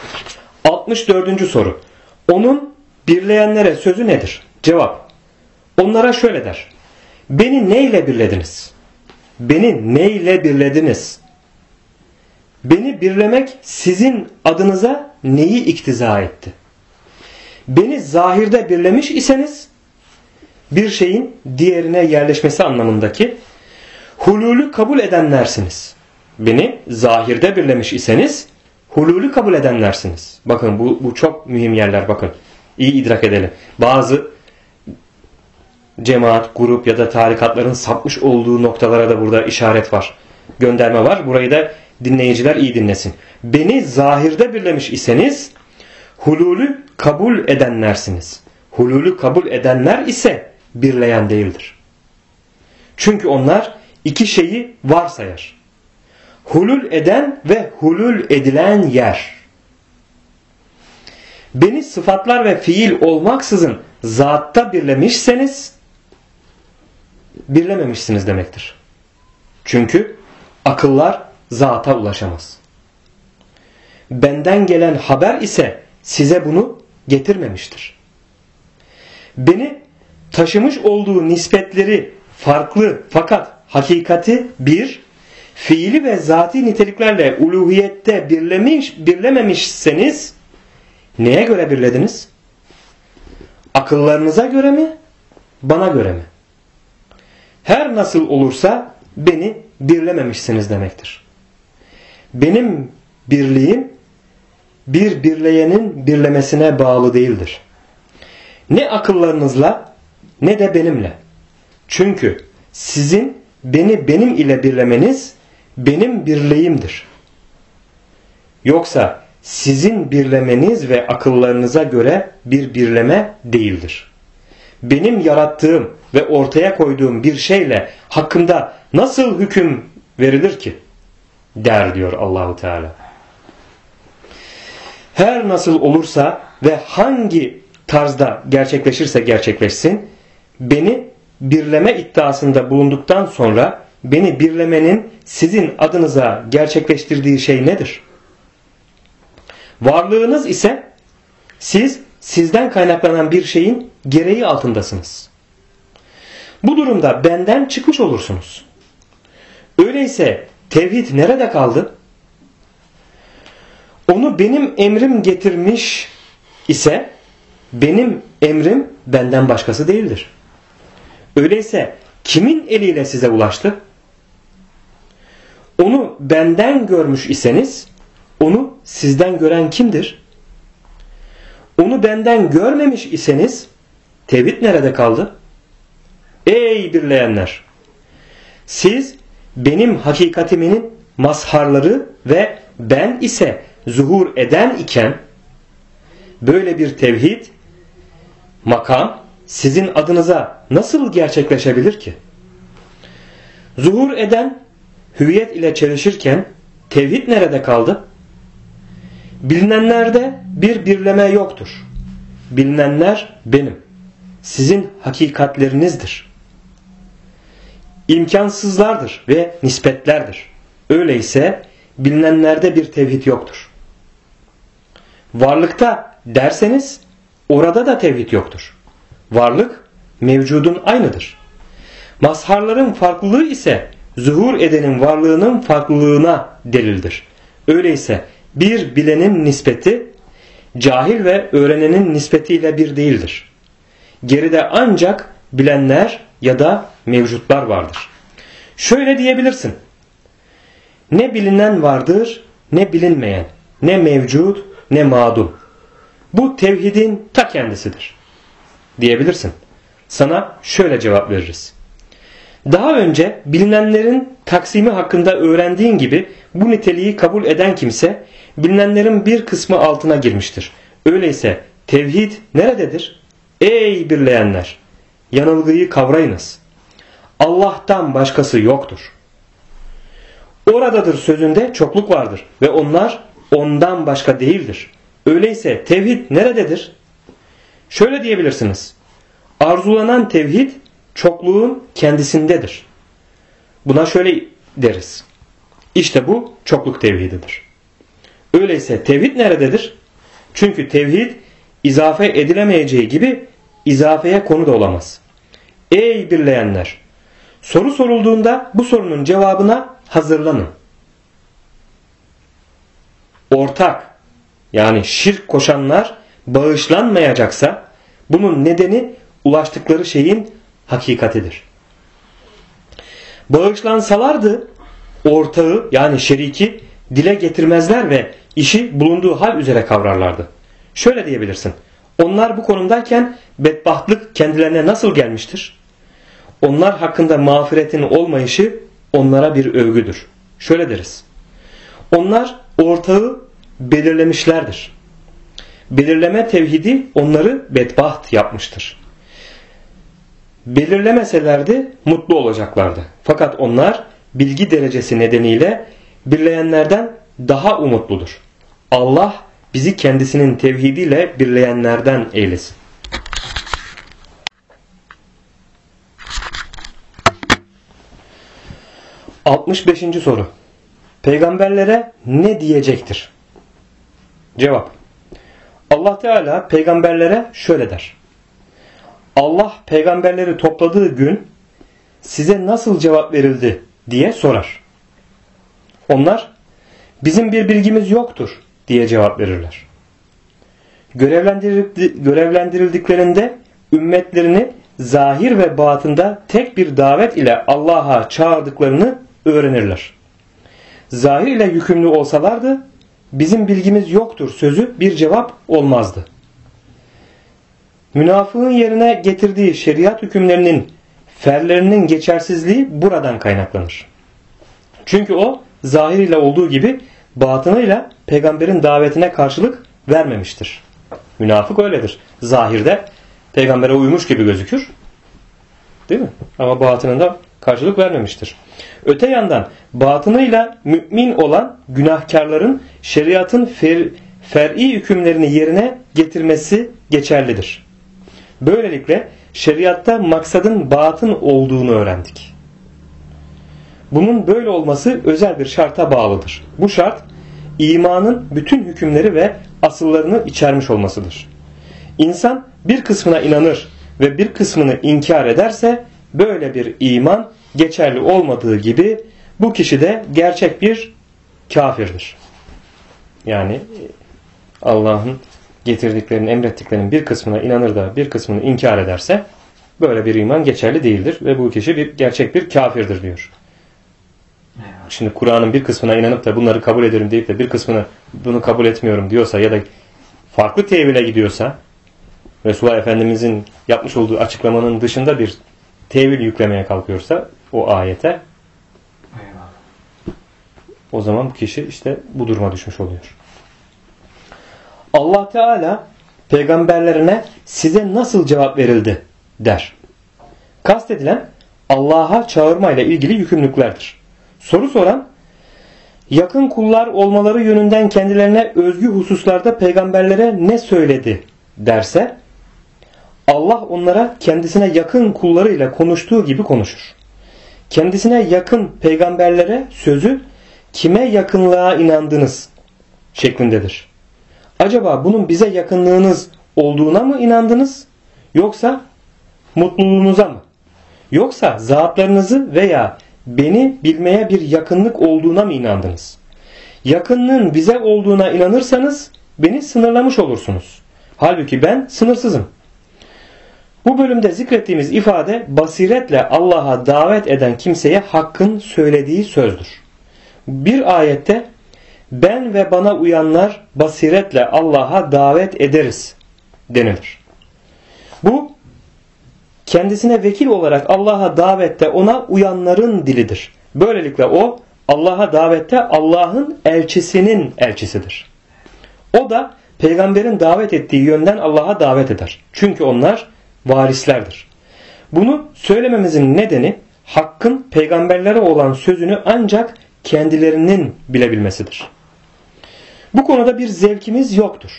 Speaker 1: 64. soru. Onun birleyenlere sözü nedir? Cevap. onlara şöyle der: beni neyle birlediniz? Beni neyle birlediniz? Beni birlemek sizin adınıza neyi iktiza etti? Beni zahirde birlemiş iseniz, bir şeyin diğerine yerleşmesi anlamındaki hululü kabul edenlersiniz. Beni zahirde birlemiş iseniz hululü kabul edenlersiniz. Bakın bu çok mühim yerler, bakın. İyi idrak edelim. Bazı cemaat, grup ya da tarikatların sapmış olduğu noktalara da burada işaret var. Gönderme var. Burayı da dinleyiciler iyi dinlesin. Beni zahirde birlemiş iseniz hululü kabul edenlersiniz. Hululü kabul edenler ise birleyen değildir. Çünkü onlar iki şeyi varsayar: hulul eden ve hulul edilen yer. Beni sıfatlar ve fiil olmaksızın zatta birlemişseniz birlememişsiniz demektir. Çünkü akıllar zata ulaşamaz. Benden gelen haber ise size bunu getirmemiştir. Beni taşımış olduğu nispetleri farklı fakat hakikati bir, fiili ve zati niteliklerle uluhiyette birlememişseniz neye göre birlediniz? Akıllarınıza göre mi? Bana göre mi? Her nasıl olursa beni birlememişsiniz demektir. Benim birliğim bir birleyenin birlemesine bağlı değildir. Ne akıllarınızla ne de benimle. Çünkü sizin beni benim ile birlemeniz benim birliğimdir. Yoksa sizin birlemeniz ve akıllarınıza göre bir birleme değildir. Benim yarattığım ve ortaya koyduğum bir şeyle hakkında nasıl hüküm verilir ki? Der diyor Allahu Teala. Her nasıl olursa ve hangi tarzda gerçekleşirse gerçekleşsin, beni birleme iddiasında bulunduktan sonra beni birlemenin sizin adınıza gerçekleştirdiği şey nedir? Varlığınız ise siz sizden kaynaklanan bir şeyin gereği altındasınız. Bu durumda benden çıkmış olursunuz. Öyleyse tevhid nerede kaldı? Onu benim emrim getirmiş ise benim emrim benden başkası değildir. Öyleyse kimin eliyle size ulaştı? Onu benden görmüş iseniz onu sizden gören kimdir? Onu benden görmemiş iseniz tevhid nerede kaldı? Ey birleyenler! Siz benim hakikatimin mazharları ve ben ise zuhur eden iken böyle bir tevhid, makam sizin adınıza nasıl gerçekleşebilir ki? Zuhur eden hüviyet ile çelişirken tevhid nerede kaldı? Bilinenlerde bir birleme yoktur. Bilinenler benim. Sizin hakikatlerinizdir. İmkansızlardır ve nispetlerdir. Öyleyse bilinenlerde bir tevhid yoktur. Varlıkta derseniz orada da tevhid yoktur. Varlık mevcudun aynıdır. Mazharların farklılığı ise zuhur edenin varlığının farklılığına delildir. Öyleyse bir bilenin nispeti cahil ve öğrenenin nispetiyle bir değildir. Geride ancak bilenler ya da mevcutlar vardır. Şöyle diyebilirsin: ne bilinen vardır ne bilinmeyen, ne mevcut ne madum. Bu tevhidin ta kendisidir diyebilirsin. Sana şöyle cevap veririz: daha önce bilinenlerin taksimi hakkında öğrendiğin gibi bu niteliği kabul eden kimse bilinenlerin bir kısmı altına girmiştir. Öyleyse tevhid nerededir? Ey birleyenler! Yanılgıyı kavrayınız. Allah'tan başkası yoktur. Oradadır sözünde çokluk vardır ve onlar ondan başka değildir. Öyleyse tevhid nerededir? Şöyle diyebilirsiniz: arzulanan tevhid çokluğun kendisindedir. Buna şöyle deriz: İşte bu çokluk tevhididir. Öyleyse tevhid nerededir? Çünkü tevhid izafe edilemeyeceği gibi izafeye konu da olamaz. Ey birleyenler! Soru sorulduğunda bu sorunun cevabına hazırlanın. Ortak, yani şirk koşanlar bağışlanmayacaksa bunun nedeni ulaştıkları şeyin hakikatidir. Bağışlansalardı ortağı, yani şeriki dile getirmezler ve işi bulunduğu hal üzere kavrarlardı. Şöyle diyebilirsin: onlar bu konumdayken bedbahtlık kendilerine nasıl gelmiştir? Onlar hakkında mağfiretin olmayışı onlara bir övgüdür. Şöyle deriz: onlar ortağı belirlemişlerdir. Belirleme tevhidi onları bedbaht yapmıştır. Belirlemeselerdi mutlu olacaklardı. Fakat onlar bilgi derecesi nedeniyle birleyenlerden daha umutludur. Allah bizi kendisinin tevhidiyle birleyenlerden eylesin. ...65. soru. Peygamberlere ne diyecektir? Cevap: Allah Teala peygamberlere şöyle der: Allah peygamberleri topladığı gün size nasıl cevap verildi diye sorar. Onlar bizim bir bilgimiz yoktur diye cevap verirler. Görevlendirildiklerinde ümmetlerini zahir ve batında tek bir davet ile Allah'a çağırdıklarını öğrenirler. Zahir ile yükümlü olsalardı bizim bilgimiz yoktur sözü bir cevap olmazdı. Münafığın yerine getirdiği şeriat hükümlerinin ferlerinin geçersizliği buradan kaynaklanır. Çünkü o zahiriyle olduğu gibi batınıyla peygamberin davetine karşılık vermemiştir. Münafık öyledir. Zahirde peygambere uymuş gibi gözükür. Değil mi? Ama batınında karşılık vermemiştir. Öte yandan batınıyla mümin olan günahkarların şeriatın fer'i hükümlerini yerine getirmesi geçerlidir. Böylelikle şeriatta maksadın batın olduğunu öğrendik. Bunun böyle olması özel bir şarta bağlıdır. Bu şart imanın bütün hükümleri ve asıllarını içermiş olmasıdır. İnsan bir kısmına inanır ve bir kısmını inkar ederse böyle bir iman geçerli olmadığı gibi bu kişi de gerçek bir kafirdir. Yani Allah'ın getirdiklerinin, emrettiklerinin bir kısmına inanır da bir kısmını inkar ederse böyle bir iman geçerli değildir ve bu kişi gerçek bir kafirdir diyor. Şimdi Kur'an'ın bir kısmına inanıp da bunları kabul ederim deyip de bir kısmını bunu kabul etmiyorum diyorsa ya da farklı tevile gidiyorsa, Resulullah Efendimizin yapmış olduğu açıklamanın dışında bir tevil yüklemeye kalkıyorsa o ayete, o zaman bu kişi işte bu duruma düşmüş oluyor. Allah Teala peygamberlerine size nasıl cevap verildi der. Kastedilen Allah'a çağırmayla ilgili yükümlülüklerdir. Soru soran yakın kullar olmaları yönünden kendilerine özgü hususlarda peygamberlere ne söyledi derse Allah onlara kendisine yakın kullarıyla konuştuğu gibi konuşur. Kendisine yakın peygamberlere sözü kime yakınlığa inandınız şeklindedir. Acaba bunun bize yakınlığınız olduğuna mı inandınız yoksa mutluluğunuza mı? Yoksa zatlarınızı veya beni bilmeye bir yakınlık olduğuna mı inandınız? Yakınlığın bize olduğuna inanırsanız beni sınırlamış olursunuz. Halbuki ben sınırsızım. Bu bölümde zikrettiğimiz ifade basiretle Allah'a davet eden kimseye Hakk'ın söylediği sözdür. Bir ayette ben ve bana uyanlar basiretle Allah'a davet ederiz denilir. Bu kendisine vekil olarak Allah'a davette ona uyanların dilidir. Böylelikle o Allah'a davette Allah'ın elçisinin elçisidir. O da peygamberin davet ettiği yönden Allah'a davet eder. Çünkü onlar varislerdir. Bunu söylememizin nedeni Hakk'ın peygamberlere olan sözünü ancak kendilerinin bilebilmesidir. Bu konuda bir zevkimiz yoktur.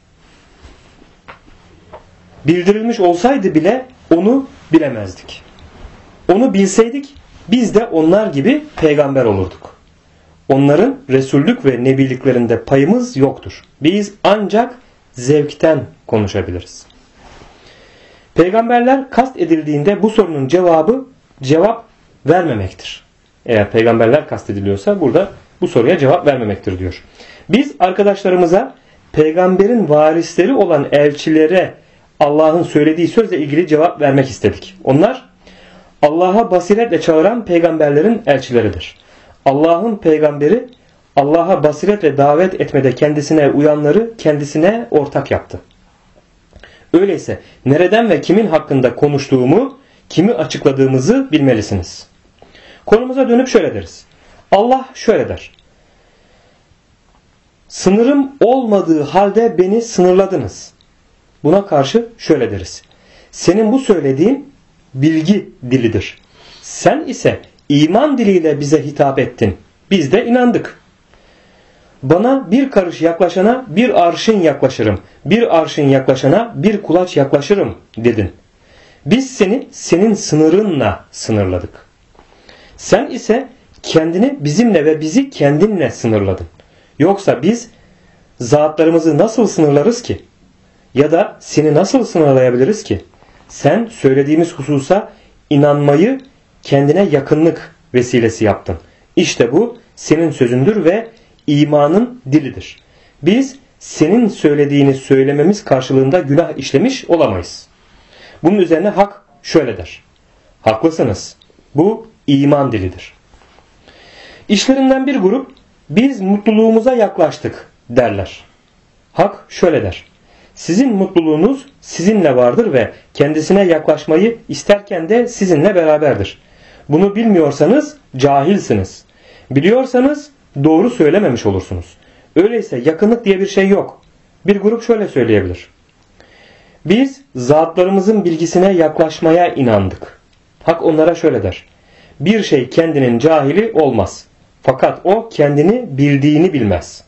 Speaker 1: Bildirilmiş olsaydı bile onu bilemezdik. Onu bilseydik biz de onlar gibi peygamber olurduk. Onların resullük ve nebiliklerinde payımız yoktur. Biz ancak zevkten konuşabiliriz. Peygamberler kast edildiğinde bu sorunun cevap vermemektir. Eğer peygamberler kast ediliyorsa burada bu soruya cevap vermemektir diyor. Biz arkadaşlarımıza peygamberin varisleri olan elçilere Allah'ın söylediği sözle ilgili cevap vermek istedik. Onlar Allah'a basiretle çağıran peygamberlerin elçileridir. Allah'ın peygamberi Allah'a basiretle davet etmede kendisine uyanları kendisine ortak yaptı. Öyleyse nereden ve kimin hakkında konuştuğumu, kimi açıkladığımızı bilmelisiniz. Konumuza dönüp şöyle deriz. Allah şöyle der. Sınırım olmadığı halde beni sınırladınız. Buna karşı şöyle deriz. Senin bu söylediğin bilgi dilidir. Sen ise iman diliyle bize hitap ettin. Biz de inandık. Bana bir karış yaklaşana bir arşın yaklaşırım. Bir arşın yaklaşana bir kulaç yaklaşırım dedin. Biz seni senin sınırınla sınırladık. Sen ise kendini bizimle ve bizi kendinle sınırladın. Yoksa biz zatlarımızı nasıl sınırlarız ki? Ya da seni nasıl sınırlayabiliriz ki? Sen söylediğimiz hususa inanmayı kendine yakınlık vesilesi yaptın. İşte bu senin sözündür ve imanın dilidir. Biz senin söylediğini söylememiz karşılığında günah işlemiş olamayız. Bunun üzerine hak şöyle der. Haklısınız. Bu iman dilidir. İşlerinden bir grup biz mutluluğumuza yaklaştık derler. Hak şöyle der. Sizin mutluluğunuz sizinle vardır ve kendisine yaklaşmayı isterken de sizinle beraberdir. Bunu bilmiyorsanız cahilsiniz. Biliyorsanız doğru söylememiş olursunuz. Öyleyse yakınlık diye bir şey yok. Bir grup şöyle söyleyebilir. Biz zatlarımızın bilgisine yaklaşmaya inandık. Hak onlara şöyle der. Bir şey kendinin cahili olmaz. Fakat o kendini bildiğini bilmez.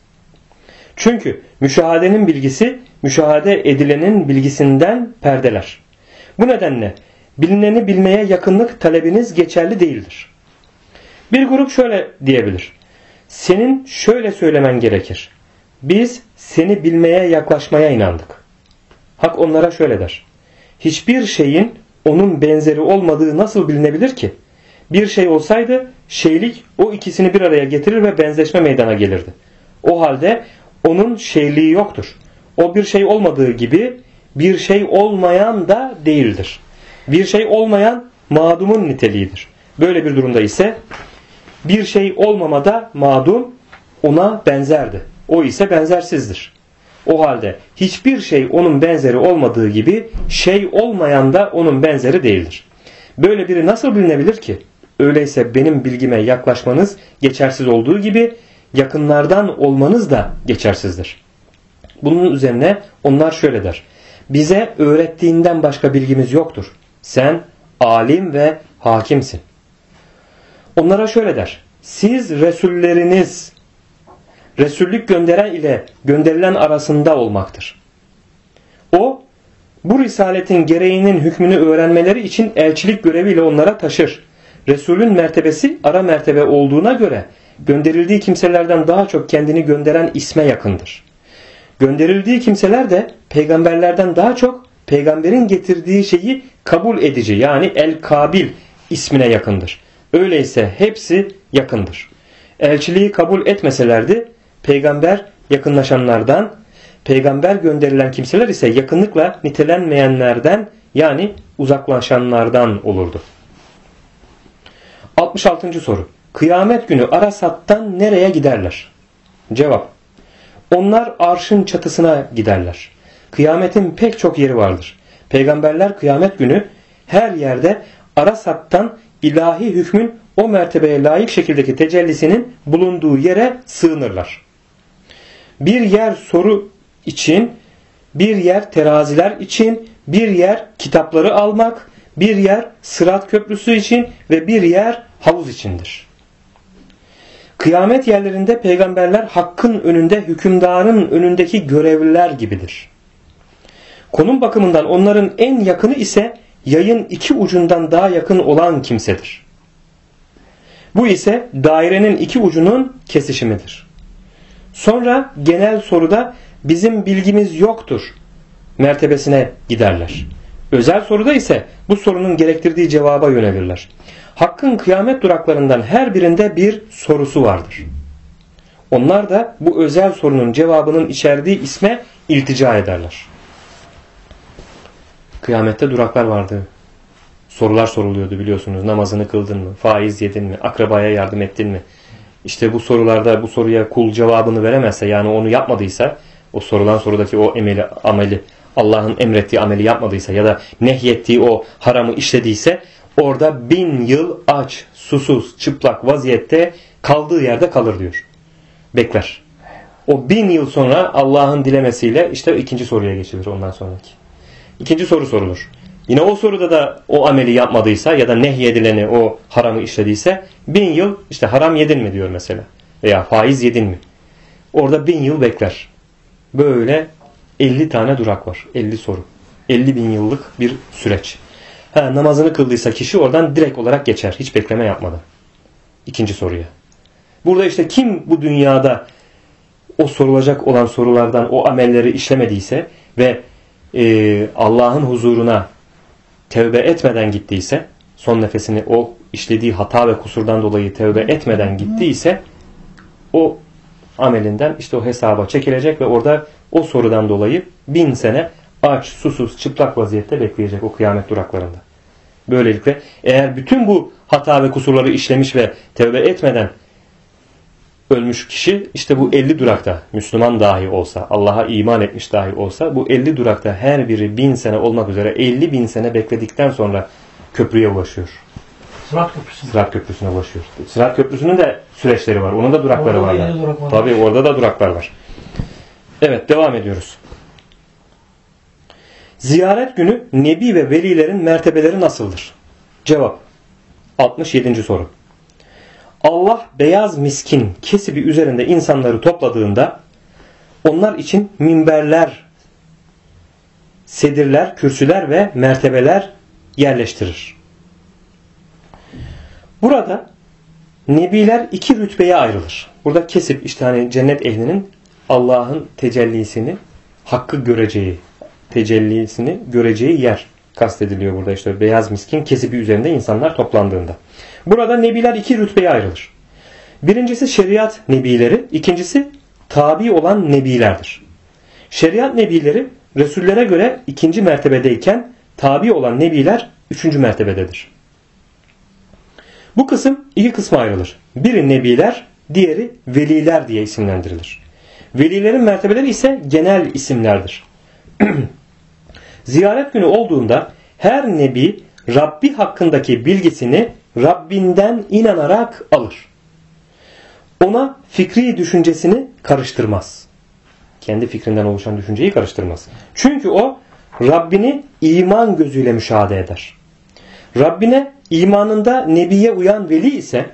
Speaker 1: Çünkü müşahadenin bilgisi müşahede edilenin bilgisinden perdeler. Bu nedenle bilineni bilmeye yakınlık talebiniz geçerli değildir. Bir grup şöyle diyebilir. Senin şöyle söylemen gerekir. Biz seni bilmeye yaklaşmaya inandık. Hak onlara şöyle der. Hiçbir şeyin onun benzeri olmadığı nasıl bilinebilir ki? Bir şey olsaydı şeylik o ikisini bir araya getirir ve benzeşme meydana gelirdi. O halde onun şeyliği yoktur. O bir şey olmadığı gibi bir şey olmayan da değildir. Bir şey olmayan madumun niteliğidir. Böyle bir durumda ise bir şey olmamada madum ona benzerdi. O ise benzersizdir. O halde hiçbir şey onun benzeri olmadığı gibi şey olmayan da onun benzeri değildir. Böyle biri nasıl bilinebilir ki? Öyleyse benim bilgime yaklaşmanız geçersiz olduğu gibi yakınlardan olmanız da geçersizdir. Bunun üzerine onlar şöyle der. Bize öğrettiğinden başka bilgimiz yoktur. Sen alim ve hakimsin. Onlara şöyle der. Siz resulleriniz Resullük gönderen ile gönderilen arasında olmaktır. O bu risaletin gereğinin hükmünü öğrenmeleri için elçilik göreviyle onlara taşır. Resulün mertebesi ara mertebe olduğuna göre gönderildiği kimselerden daha çok kendini gönderen isme yakındır. Gönderildiği kimseler de peygamberlerden daha çok peygamberin getirdiği şeyi kabul edici yani el-kabil ismine yakındır. Öyleyse hepsi yakındır. Elçiliği kabul etmeselerdi peygamber yakınlaşanlardan, peygamber gönderilen kimseler ise yakınlıkla nitelenmeyenlerden yani uzaklaşanlardan olurdu. 66. soru. Kıyamet günü Arasat'tan nereye giderler? Cevap. Onlar arşın çatısına giderler. Kıyametin pek çok yeri vardır. Peygamberler kıyamet günü her yerde Arasat'tan ilahi hükmün o mertebeye layık şekildeki tecellisinin bulunduğu yere sığınırlar. Bir yer soru için, bir yer teraziler için, bir yer kitapları almak, bir yer Sırat Köprüsü için ve bir yer havuz içindir. Kıyamet yerlerinde peygamberler hakkın önünde hükümdarın önündeki görevliler gibidir. Konum bakımından onların en yakını ise yayın iki ucundan daha yakın olan kimsedir. Bu ise dairenin iki ucunun kesişimidir. Sonra genel soruda bizim bilgimiz yoktur mertebesine giderler. Özel soruda ise bu sorunun gerektirdiği cevaba yönelirler. Hakkın kıyamet duraklarından her birinde bir sorusu vardır. Onlar da bu özel sorunun cevabının içerdiği isme iltica ederler. Kıyamette duraklar vardı. Sorular soruluyordu biliyorsunuz. Namazını kıldın mı? Faiz yedin mi? Akrabaya yardım ettin mi? İşte bu sorularda bu soruya kul cevabını veremezse, yani onu yapmadıysa, o sorulan sorudaki o ameli Allah'ın emrettiği ameli yapmadıysa ya da nehyettiği o haramı işlediyse, orada 1000 yıl aç, susuz, çıplak vaziyette kaldığı yerde kalır diyor. Bekler. O 1000 yıl sonra Allah'ın dilemesiyle işte ikinci soruya geçilir ondan sonraki. İkinci soru sorulur. Yine o soruda da o ameli yapmadıysa ya da nehyedileni, o haramı işlediyse 1000 yıl işte haram yedin mi diyor mesela. Veya faiz yedin mi? Orada 1000 yıl bekler. Böyle 50 tane durak var. 50 soru. 50.000 yıllık bir süreç. Namazını kıldıysa kişi oradan direkt olarak geçer. Hiç bekleme yapmadan. İkinci soruya. Burada işte kim bu dünyada o sorulacak olan sorulardan o amelleri işlemediyse ve Allah'ın huzuruna tevbe etmeden gittiyse, son nefesini o işlediği hata ve kusurdan dolayı tevbe etmeden gittiyse, o amelinden işte o hesaba çekilecek ve orada o sorudan dolayı 1000 sene aç, susuz, çıplak vaziyette bekleyecek o kıyamet duraklarında. Böylelikle eğer bütün bu hata ve kusurları işlemiş ve tevbe etmeden ölmüş kişi, işte bu 50 durakta Müslüman dahi olsa, Allah'a iman etmiş dahi olsa, bu 50 durakta her biri 1000 sene olmak üzere 50.000 sene bekledikten sonra köprüye ulaşıyor.
Speaker 2: Sırat Köprüsü'ne.
Speaker 1: Sırat Köprüsü'ne ulaşıyor. Sırat Köprüsü'nün de süreçleri var. Onun da durakları var. Tabii orada da duraklar var. Evet, devam ediyoruz. Ziyaret günü Nebi ve velilerin mertebeleri nasıldır? Cevap. 67. soru. Allah beyaz miskin kesibi üzerinde insanları topladığında onlar için minberler, sedirler, kürsüler ve mertebeler yerleştirir. Burada nebiler iki rütbeye ayrılır. Burada kesip işte hani cennet ehlinin Allah'ın tecellisini, hakkı göreceği, tecellisini göreceği yer kastediliyor burada, işte beyaz miskin kesibi üzerinde insanlar toplandığında. Burada nebiler iki rütbeye ayrılır. Birincisi şeriat nebileri, ikincisi tabi olan nebilerdir. Şeriat nebileri Resullere göre ikinci mertebedeyken tabi olan nebiler üçüncü mertebededir. Bu kısım iki kısma ayrılır. Biri nebiler, diğeri veliler diye isimlendirilir. Velilerin mertebeleri ise genel isimlerdir. Ziyaret günü olduğunda her nebi Rabbi hakkındaki bilgisini Rabbinden inanarak alır. Ona fikri düşüncesini karıştırmaz. Kendi fikrinden oluşan düşünceyi karıştırmaz. Çünkü o Rabbini iman gözüyle müşahede eder. Rabbine imanında nebiye uyan veli ise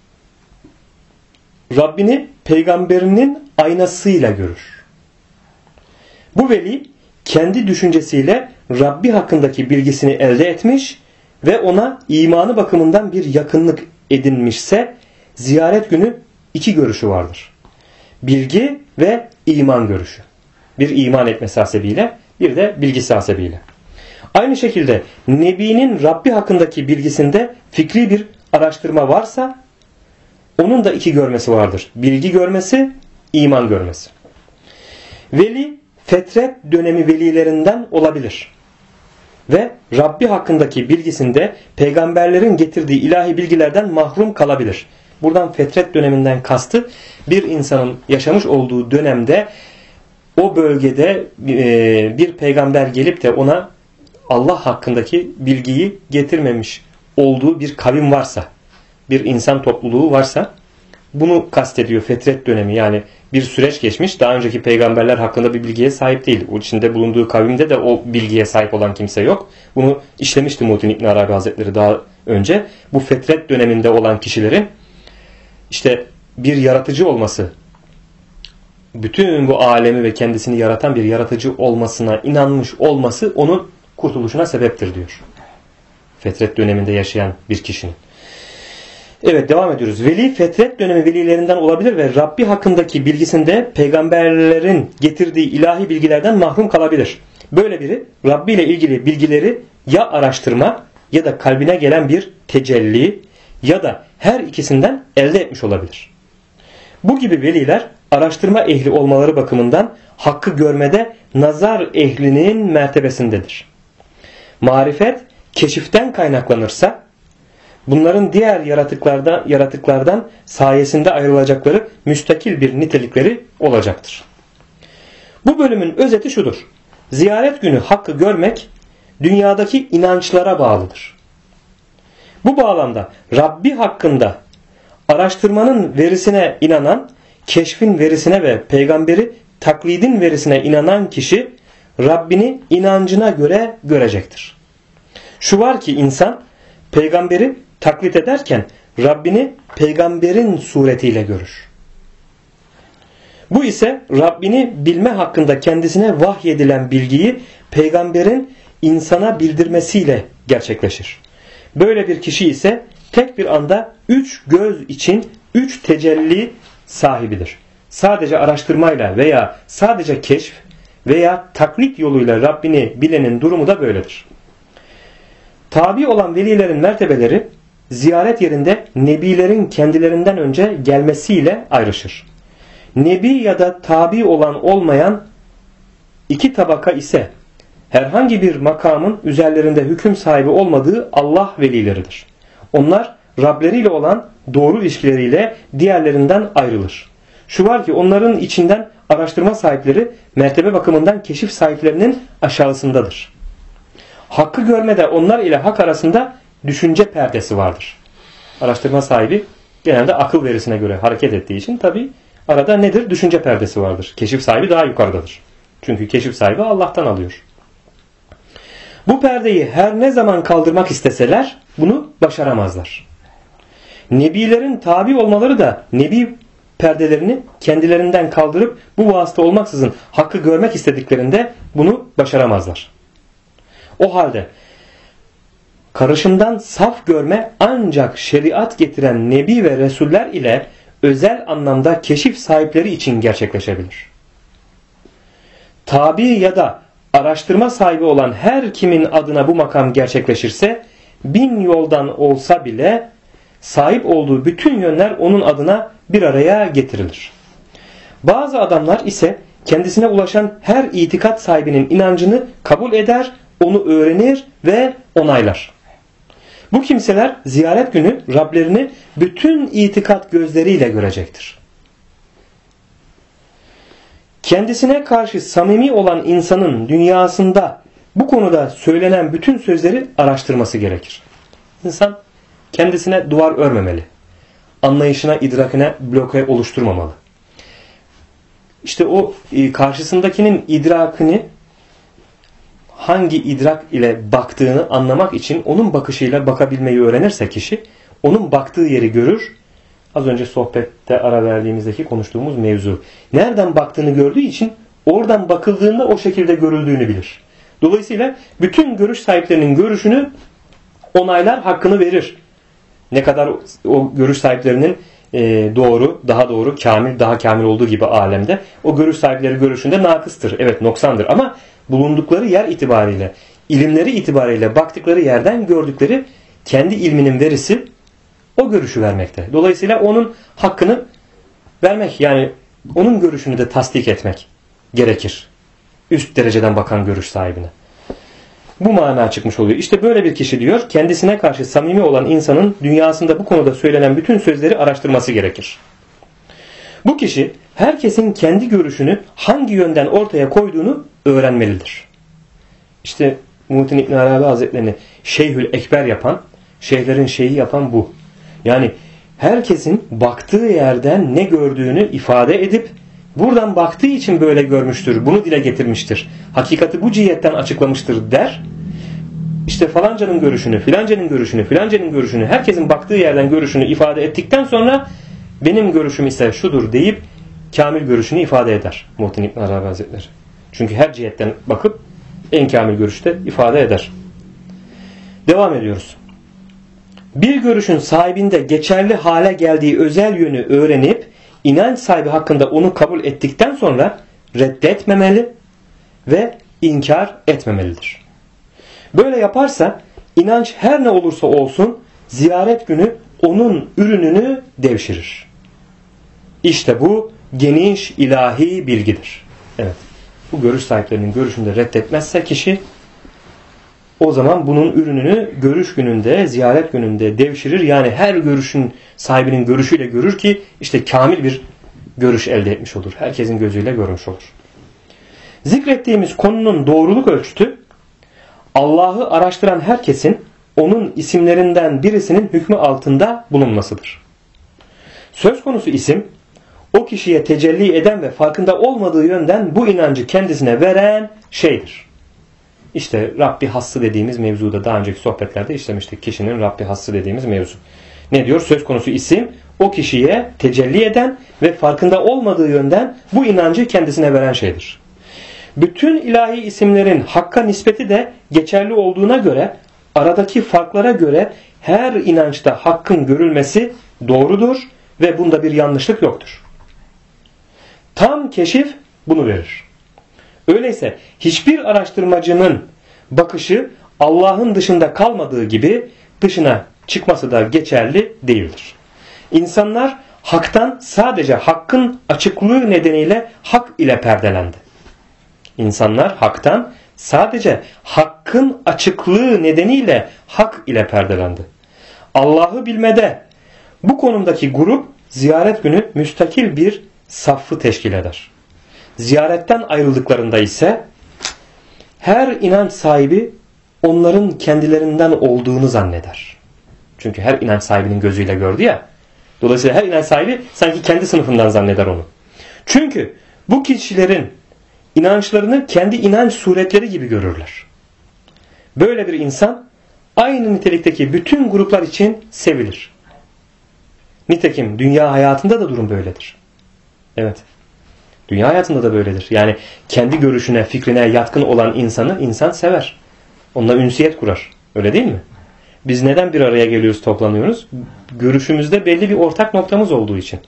Speaker 1: Rabbini peygamberinin aynasıyla görür. Bu veli kendi düşüncesiyle Rabbi hakkındaki bilgisini elde etmiş ve ona imanı bakımından bir yakınlık edinmişse ziyaret günü iki görüşü vardır. Bilgi ve iman görüşü. Bir iman etmesi hasebiyle, bir de bilgisi hasebiyle. Aynı şekilde Nebi'nin Rabbi hakkındaki bilgisinde fikri bir araştırma varsa onun da iki görmesi vardır. Bilgi görmesi, iman görmesi. Veli fetret dönemi velilerinden olabilir. Ve Rabbi hakkındaki bilgisinde peygamberlerin getirdiği ilahi bilgilerden mahrum kalabilir. Buradan fetret döneminden kastı bir insanın yaşamış olduğu dönemde o bölgede bir peygamber gelip de ona Allah hakkındaki bilgiyi getirmemiş olduğu bir kavim varsa, bir insan topluluğu varsa bunu kastediyor fetret dönemi. Yani bir süreç geçmiş, daha önceki peygamberler hakkında bir bilgiye sahip değil. O içinde bulunduğu kavimde de o bilgiye sahip olan kimse yok. Bunu işlemişti Muhittin İbn Arabi Hazretleri daha önce. Bu fetret döneminde olan kişilerin işte bir yaratıcı olması, bütün bu alemi ve kendisini yaratan bir yaratıcı olmasına inanmış olması onun kurtuluşuna sebeptir diyor. Fetret döneminde yaşayan bir kişinin. Evet, devam ediyoruz. Veli fetret dönemi velilerinden olabilir ve Rabbi hakkındaki bilgisinde peygamberlerin getirdiği ilahi bilgilerden mahrum kalabilir. Böyle biri Rabbi ile ilgili bilgileri ya araştırma ya da kalbine gelen bir tecelli ya da her ikisinden elde etmiş olabilir. Bu gibi veliler araştırma ehli olmaları bakımından hakkı görmede nazar ehlinin mertebesindedir. Marifet keşiften kaynaklanırsa bunların diğer yaratıklardan sayesinde ayrılacakları müstakil bir nitelikleri olacaktır. Bu bölümün özeti şudur. Ziyaret günü hakkı görmek dünyadaki inançlara bağlıdır. Bu bağlamda Rabbi hakkında araştırmanın verisine inanan, keşfin verisine ve peygamberi taklidin verisine inanan kişi Rabbini inancına göre görecektir. Şu var ki insan peygamberi taklit ederken Rabbini peygamberin suretiyle görür. Bu ise Rabbini bilme hakkında kendisine vahyedilen bilgiyi peygamberin insana bildirmesiyle gerçekleşir. Böyle bir kişi ise tek bir anda 3 göz için 3 tecelli sahibidir. Sadece araştırmayla veya sadece keşf veya taklit yoluyla Rabbini bilenin durumu da böyledir. Tabi olan velilerin mertebeleri ziyaret yerinde nebilerin kendilerinden önce gelmesiyle ayrışır. Nebi ya da tabi olan olmayan iki tabaka ise herhangi bir makamın üzerlerinde hüküm sahibi olmadığı Allah velileridir. Onlar Rableriyle olan doğru ilişkileriyle diğerlerinden ayrılır. Şu var ki onların içinden araştırma sahipleri mertebe bakımından keşif sahiplerinin aşağısındadır. Hakkı görmede onlar ile hak arasında düşünce perdesi vardır. Araştırma sahibi genelde akıl verisine göre hareket ettiği için tabi arada nedir? Düşünce perdesi vardır. Keşif sahibi daha yukarıdadır. Çünkü keşif sahibi Allah'tan alıyor. Bu perdeyi her ne zaman kaldırmak isteseler bunu başaramazlar. Nebilerin tabi olmaları da nebi perdelerini kendilerinden kaldırıp bu vasıta olmaksızın hakkı görmek istediklerinde bunu başaramazlar. O halde karışımdan saf görme ancak şeriat getiren nebi ve resuller ile özel anlamda keşif sahipleri için gerçekleşebilir. Tabi ya da araştırma sahibi olan her kimin adına bu makam gerçekleşirse 1000 yoldan olsa bile sahip olduğu bütün yönler onun adına bir araya getirilir. Bazı adamlar ise kendisine ulaşan her itikat sahibinin inancını kabul eder, onu öğrenir ve onaylar. Bu kimseler ziyaret günü Rablerini bütün itikat gözleriyle görecektir. Kendisine karşı samimi olan insanın dünyasında bu konuda söylenen bütün sözleri araştırması gerekir. İnsan kendisine duvar örmemeli. Anlayışına, idrakine bloke oluşturmamalı. İşte o karşısındakinin idrakini hangi idrak ile baktığını anlamak için onun bakışıyla bakabilmeyi öğrenirse kişi onun baktığı yeri görür. Az önce sohbette ara verdiğimizdeki konuştuğumuz mevzu. Nereden baktığını gördüğü için oradan bakıldığında o şekilde görüldüğünü bilir. Dolayısıyla bütün görüş sahiplerinin görüşünü onaylar, hakkını verir. Ne kadar o görüş sahiplerinin doğru, daha doğru, kamil, daha kamil olduğu gibi alemde o görüş sahipleri görüşünde nakıstır. Evet, noksandır ama bulundukları yer itibariyle, ilimleri itibariyle baktıkları yerden gördükleri kendi ilminin verisi o görüşü vermekte. Dolayısıyla onun hakkını vermek, yani onun görüşünü de tasdik etmek gerekir. Üst dereceden bakan görüş sahibine. Bu mana çıkmış oluyor. İşte böyle bir kişi diyor, kendisine karşı samimi olan insanın dünyasında bu konuda söylenen bütün sözleri araştırması gerekir. Bu kişi herkesin kendi görüşünü hangi yönden ortaya koyduğunu öğrenmelidir. İşte Muhittin İbn Arabi Hazretlerini Şeyhül Ekber yapan, şeyhlerin şeyhi yapan bu. Yani herkesin baktığı yerden ne gördüğünü ifade edip buradan baktığı için böyle görmüştür, bunu dile getirmiştir, hakikati bu cihetten açıklamıştır der. İşte falancanın görüşünü, filancanın görüşünü, filancanın görüşünü, herkesin baktığı yerden görüşünü ifade ettikten sonra benim görüşüm ise şudur deyip kamil görüşünü ifade eder Muhittin İbn Arabi Hazretleri. Çünkü her cihetten bakıp en kamil görüşte ifade eder. Devam ediyoruz. Bir görüşün sahibinde geçerli hale geldiği özel yönü öğrenip inanç sahibi hakkında onu kabul ettikten sonra reddetmemeli ve inkar etmemelidir. Böyle yaparsa inanç her ne olursa olsun ziyaret günü onun ürününü devşirir. İşte bu geniş ilahi bilgidir. Evet. Bu görüş sahiplerinin görüşünü de reddetmezse kişi, o zaman bunun ürününü görüş gününde, ziyaret gününde devşirir. Yani her görüşün sahibinin görüşüyle görür ki işte kamil bir görüş elde etmiş olur. Herkesin gözüyle görmüş olur. Zikrettiğimiz konunun doğruluk ölçütü, Allah'ı araştıran herkesin onun isimlerinden birisinin hükmü altında bulunmasıdır. Söz konusu isim, o kişiye tecelli eden ve farkında olmadığı yönden bu inancı kendisine veren şeydir. İşte Rabbi Hassı dediğimiz mevzuda daha önceki sohbetlerde işlemiştik. Kişinin Rabbi Hassı dediğimiz mevzu. Ne diyor? Söz konusu isim, o kişiye tecelli eden ve farkında olmadığı yönden bu inancı kendisine veren şeydir. Bütün ilahi isimlerin Hakk'a nispeti de geçerli olduğuna göre, aradaki farklara göre her inançta Hakk'ın görülmesi doğrudur ve bunda bir yanlışlık yoktur. Tam keşif bunu verir. Öyleyse hiçbir araştırmacının bakışı Allah'ın dışında kalmadığı gibi dışına çıkması da geçerli değildir. İnsanlar Hak'tan sadece Hakk'ın açıklığı nedeniyle Hak ile perdelendi. İnsanlar Hak'tan sadece Hakk'ın açıklığı nedeniyle Hak ile perdelendi. Allah'ı bilmede bu konumdaki grup ziyaret günü müstakil bir saffı teşkil eder. Ziyaretten ayrıldıklarında ise her inanç sahibi onların kendilerinden olduğunu zanneder. Çünkü her inanç sahibinin gözüyle gördü ya. Dolayısıyla her inanç sahibi sanki kendi sınıfından zanneder onu. Çünkü bu kişilerin inançlarını kendi inanç suretleri gibi görürler. Böyle bir insan aynı nitelikteki bütün gruplar için sevilir. Nitekim dünya hayatında da durum böyledir. Evet. Dünya hayatında da böyledir. Yani kendi görüşüne, fikrine yatkın olan insanı insan sever. Onunla ünsiyet kurar. Öyle değil mi? Biz neden bir araya geliyoruz, toplanıyoruz? Görüşümüzde belli bir ortak noktamız olduğu için.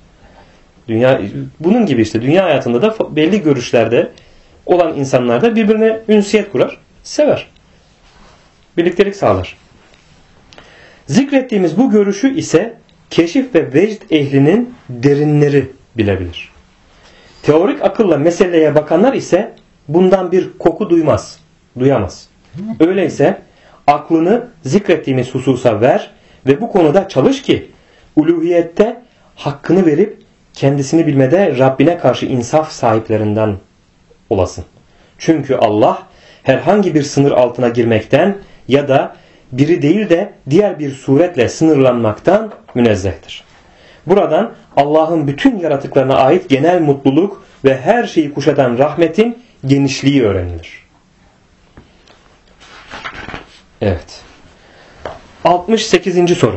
Speaker 1: Bunun gibi işte dünya hayatında da belli görüşlerde olan insanlar da birbirine ünsiyet kurar, sever. Birliktelik sağlar. Zikrettiğimiz bu görüşü ise keşif ve vecd ehlinin derinleri bilebilir. Teorik akılla meseleye bakanlar ise bundan bir koku duyamaz. Öyleyse aklını zikrettiğimiz hususa ver ve bu konuda çalış ki uluhiyette hakkını verip kendisini bilmede Rabbine karşı insaf sahiplerinden olasın. Çünkü Allah herhangi bir sınır altına girmekten ya da biri değil de diğer bir suretle sınırlanmaktan münezzehtir. Buradan Allah'ın bütün yaratıklarına ait genel mutluluk ve her şeyi kuşatan rahmetin genişliği öğrenilir. Evet. 68. soru.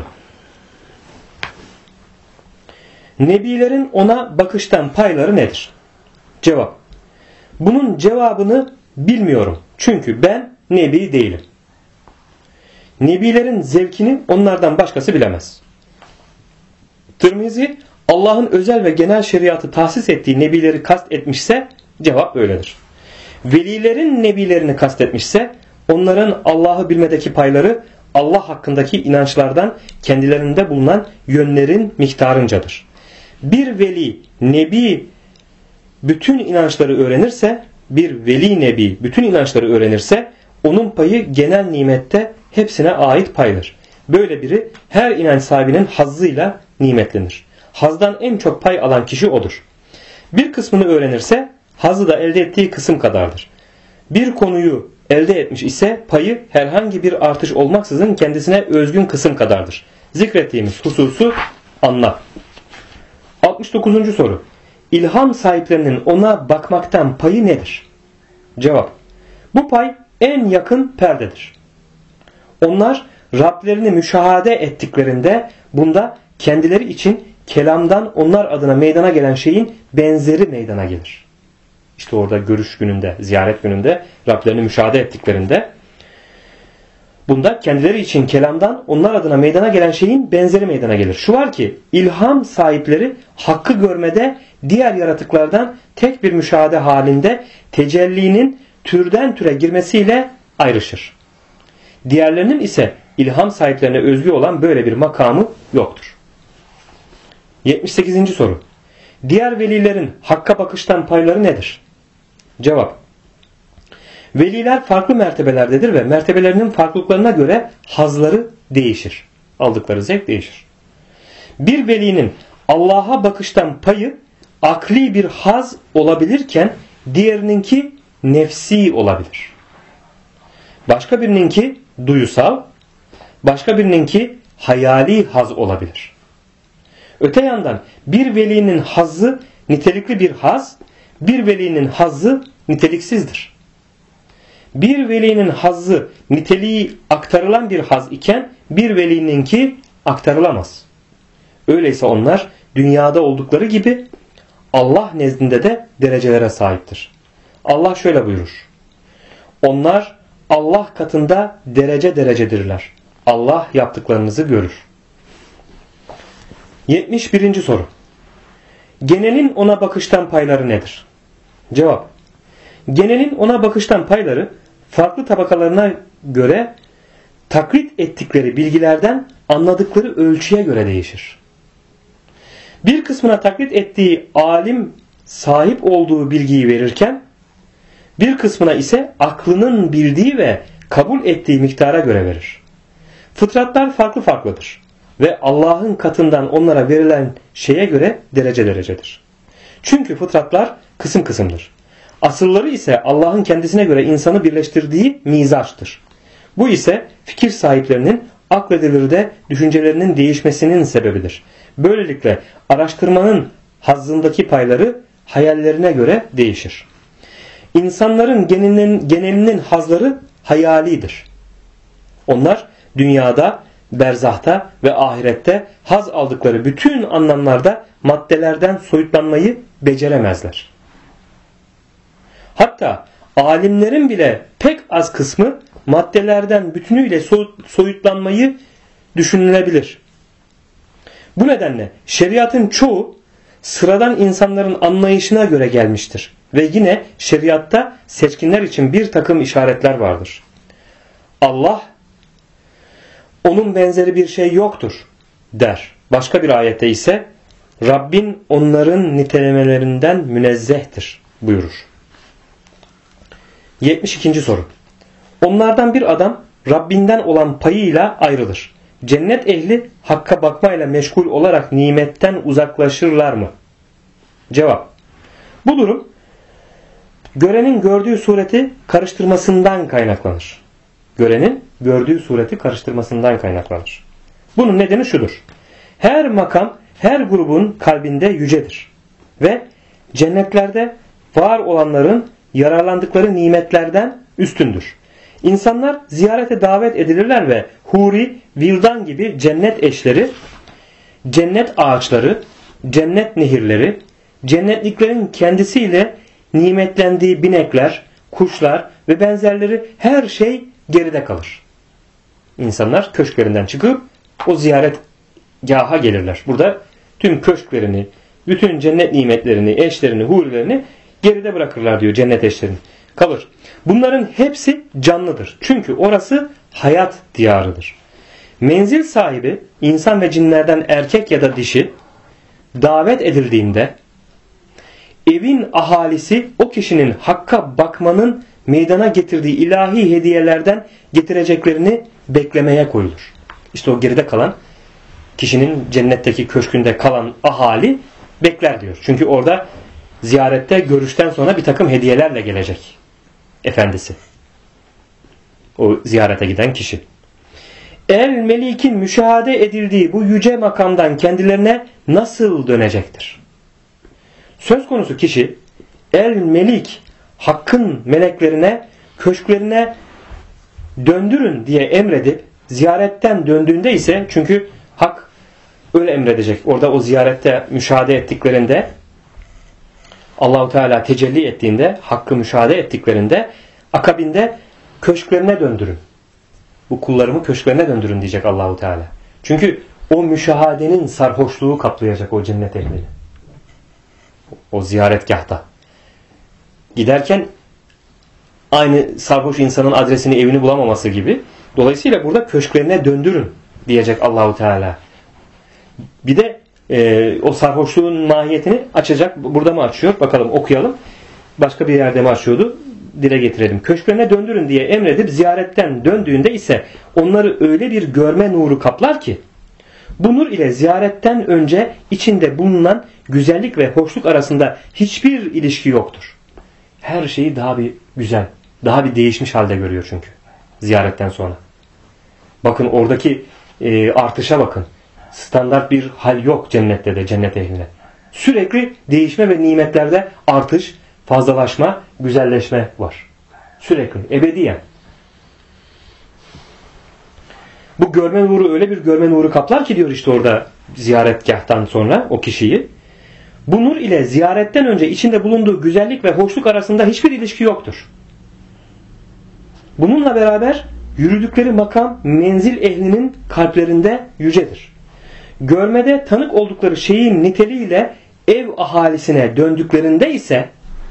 Speaker 1: Nebilerin ona bakıştan payları nedir? Cevap. Bunun cevabını bilmiyorum. Çünkü ben nebi değilim. Nebilerin zevkini onlardan başkası bilemez. Tirmizi Allah'ın özel ve genel şeriatı tahsis ettiği nebileri kast etmişse cevap öyledir. Velilerin nebilerini kast etmişse onların Allah'ı bilmedeki payları Allah hakkındaki inançlardan kendilerinde bulunan yönlerin miktarıncadır. Bir veli nebi bütün inançları öğrenirse onun payı genel nimette hepsine ait paydır. Böyle biri her inanç sahibinin hazzıyla nimetlenir. Hazdan en çok pay alan kişi odur. Bir kısmını öğrenirse hazzı da elde ettiği kısım kadardır. Bir konuyu elde etmiş ise payı herhangi bir artış olmaksızın kendisine özgün kısım kadardır. Zikrettiğimiz hususu anla. 69. soru. İlham sahiplerinin ona bakmaktan payı nedir? Cevap. Bu pay en yakın perdedir. Onlar Rablerini müşahede ettiklerinde bunda kendileri için kelamdan onlar adına meydana gelen şeyin benzeri meydana gelir. İşte orada görüş gününde, ziyaret gününde Rablerini müşahede ettiklerinde bunda kendileri için kelamdan onlar adına meydana gelen şeyin benzeri meydana gelir. Şu var ki ilham sahipleri hakkı görmede diğer yaratıklardan tek bir müşahede halinde tecellinin türden türe girmesiyle ayrışır. Diğerlerinin ise ilham sahiplerine özgü olan böyle bir makamı yoktur. 78. soru. Diğer velilerin hakka bakıştan payları nedir? Cevap. Veliler farklı mertebelerdedir ve mertebelerinin farklılıklarına göre hazları değişir. Aldıkları zevk değişir. Bir velinin Allah'a bakıştan payı akli bir haz olabilirken diğerininki nefsi olabilir. Başka birininki duyusal, başka birininki hayali haz olabilir. Öte yandan bir velinin hazzı nitelikli bir haz, bir velinin hazzı niteliksizdir. Bir velinin hazzı niteliği aktarılan bir haz iken bir velininki aktarılamaz. Öyleyse onlar dünyada oldukları gibi Allah nezdinde de derecelere sahiptir. Allah şöyle buyurur. Onlar Allah katında derece derecedirler. Allah yaptıklarınızı görür. 71. soru. Genelin ona bakıştan payları nedir? Cevap. Genelin ona bakıştan payları farklı tabakalarına göre taklit ettikleri bilgilerden anladıkları ölçüye göre değişir. Bir kısmına taklit ettiği alim sahip olduğu bilgiyi verirken bir kısmına ise aklının bildiği ve kabul ettiği miktara göre verir. Fıtratlar farklı farklıdır ve Allah'ın katından onlara verilen şeye göre derece derecedir. Çünkü fıtratlar kısım kısımdır. Asılları ise Allah'ın kendisine göre insanı birleştirdiği mizaçtır. Bu ise fikir sahiplerinin akledilir de düşüncelerinin değişmesinin sebebidir. Böylelikle araştırmanın hazzındaki payları hayallerine göre değişir. İnsanların genelinin hazları hayalidir. Onlar dünyada, berzahta ve ahirette haz aldıkları bütün anlamlarda maddelerden soyutlanmayı beceremezler. Hatta alimlerin bile pek az kısmı maddelerden bütünüyle soyutlanmayı düşünülebilir. Bu nedenle şeriatın çoğu sıradan insanların anlayışına göre gelmiştir. Ve yine şeriatta seçkinler için bir takım işaretler vardır. Allah, onun benzeri bir şey yoktur der. Başka bir ayette ise Rabbin onların nitelemelerinden münezzehtir buyurur. 72. soru. Onlardan bir adam Rabbinden olan payıyla ayrılır. Cennet ehli hakka bakmayla meşgul olarak nimetten uzaklaşırlar mı? Cevap. Bu durum görenin gördüğü sureti karıştırmasından kaynaklanır. Görenin gördüğü sureti karıştırmasından kaynaklanır. Bunun nedeni şudur. Her makam her grubun kalbinde yücedir. Ve cennetlerde var olanların yararlandıkları nimetlerden üstündür. İnsanlar ziyarete davet edilirler ve huri, vildan gibi cennet eşleri, cennet ağaçları, cennet nehirleri, cennetliklerin kendisiyle nimetlendiği binekler, kuşlar ve benzerleri her şey geride kalır. İnsanlar köşklerinden çıkıp o ziyaretgaha gelirler. Burada tüm köşklerini, bütün cennet nimetlerini, eşlerini, hurilerini geride bırakırlar diyor cennet eşlerini. Kalır. Bunların hepsi canlıdır. Çünkü orası hayat diyarıdır. Menzil sahibi insan ve cinlerden erkek ya da dişi davet edildiğinde evin ahalisi o kişinin hakka bakmanın meydana getirdiği ilahi hediyelerden getireceklerini beklemeye koyulur. İşte o geride kalan kişinin cennetteki köşkünde kalan ahali bekler diyor. Çünkü orada ziyarette görüşten sonra bir takım hediyelerle gelecek efendisi. O ziyarete giden kişi. El Melik'in müşahede edildiği bu yüce makamdan kendilerine nasıl dönecektir? Söz konusu kişi El Melik Hakk'ın meleklerine köşklerine döndürün diye emredip ziyaretten döndüğünde ise çünkü Hak öyle emredecek. Orada o ziyarette müşahede ettiklerinde Allah-u Teala tecelli ettiğinde Hakk'ı müşahede ettiklerinde akabinde köşklerine döndürün. Bu kullarımı köşklerine döndürün diyecek Allah-u Teala. Çünkü o müşahadenin sarhoşluğu kaplayacak o cennet ehlini. O ziyaretgahta. Giderken Aynı sarhoş insanın adresini, evini bulamaması gibi. Dolayısıyla burada köşklerine döndürün diyecek Allahu Teala. Bir de o sarhoşluğun mahiyetini açacak. Burada mı açıyor? Bakalım, okuyalım. Başka bir yerde mi açıyordu? Dile getirelim. Köşklerine döndürün diye emredip ziyaretten döndüğünde ise onları öyle bir görme nuru kaplar ki bu nur ile ziyaretten önce içinde bulunan güzellik ve hoşluk arasında hiçbir ilişki yoktur. Her şeyi daha bir güzel, daha bir değişmiş halde görüyor çünkü ziyaretten sonra. Bakın oradaki artışa bakın. Standart bir hal yok cennette de, cennet ehline. Sürekli değişme ve nimetlerde artış, fazlalaşma, güzelleşme var. Sürekli, ebediyen. Bu görme nuru öyle bir görme nuru kaplar ki diyor işte orada ziyaretgahtan sonra o kişiyi. Bu nur ile ziyaretten önce içinde bulunduğu güzellik ve hoşluk arasında hiçbir ilişki yoktur. Bununla beraber yürüdükleri makam menzil ehlinin kalplerinde yücedir. Görmede tanık oldukları şeyin niteliğiyle ev ahalisine döndüklerinde ise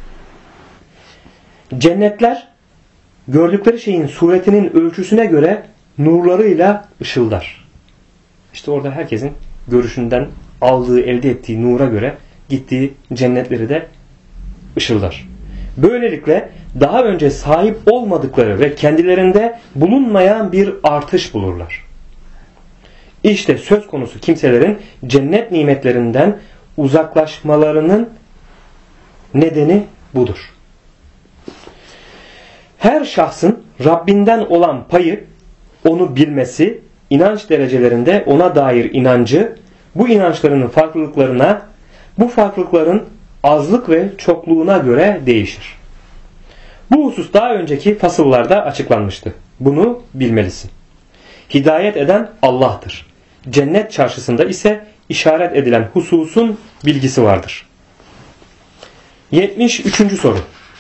Speaker 1: cennetler gördükleri şeyin suretinin ölçüsüne göre nurlarıyla ışıldar. İşte orada herkesin görüşünden aldığı, elde ettiği nura göre gittiği cennetleri de ışıldar. Böylelikle daha önce sahip olmadıkları ve kendilerinde bulunmayan bir artış bulurlar. İşte söz konusu kimselerin cennet nimetlerinden uzaklaşmalarının nedeni budur. Her şahsın Rabbinden olan payı, onu bilmesi, inanç derecelerinde ona dair inancı, bu inançlarının farklılıklarına, bu farklılıkların azlık ve çokluğuna göre değişir. Bu husus daha önceki fasıllarda açıklanmıştı. Bunu bilmelisin. Hidayet eden Allah'tır. Cennet çarşısında ise işaret edilen hususun bilgisi vardır. 73. soru.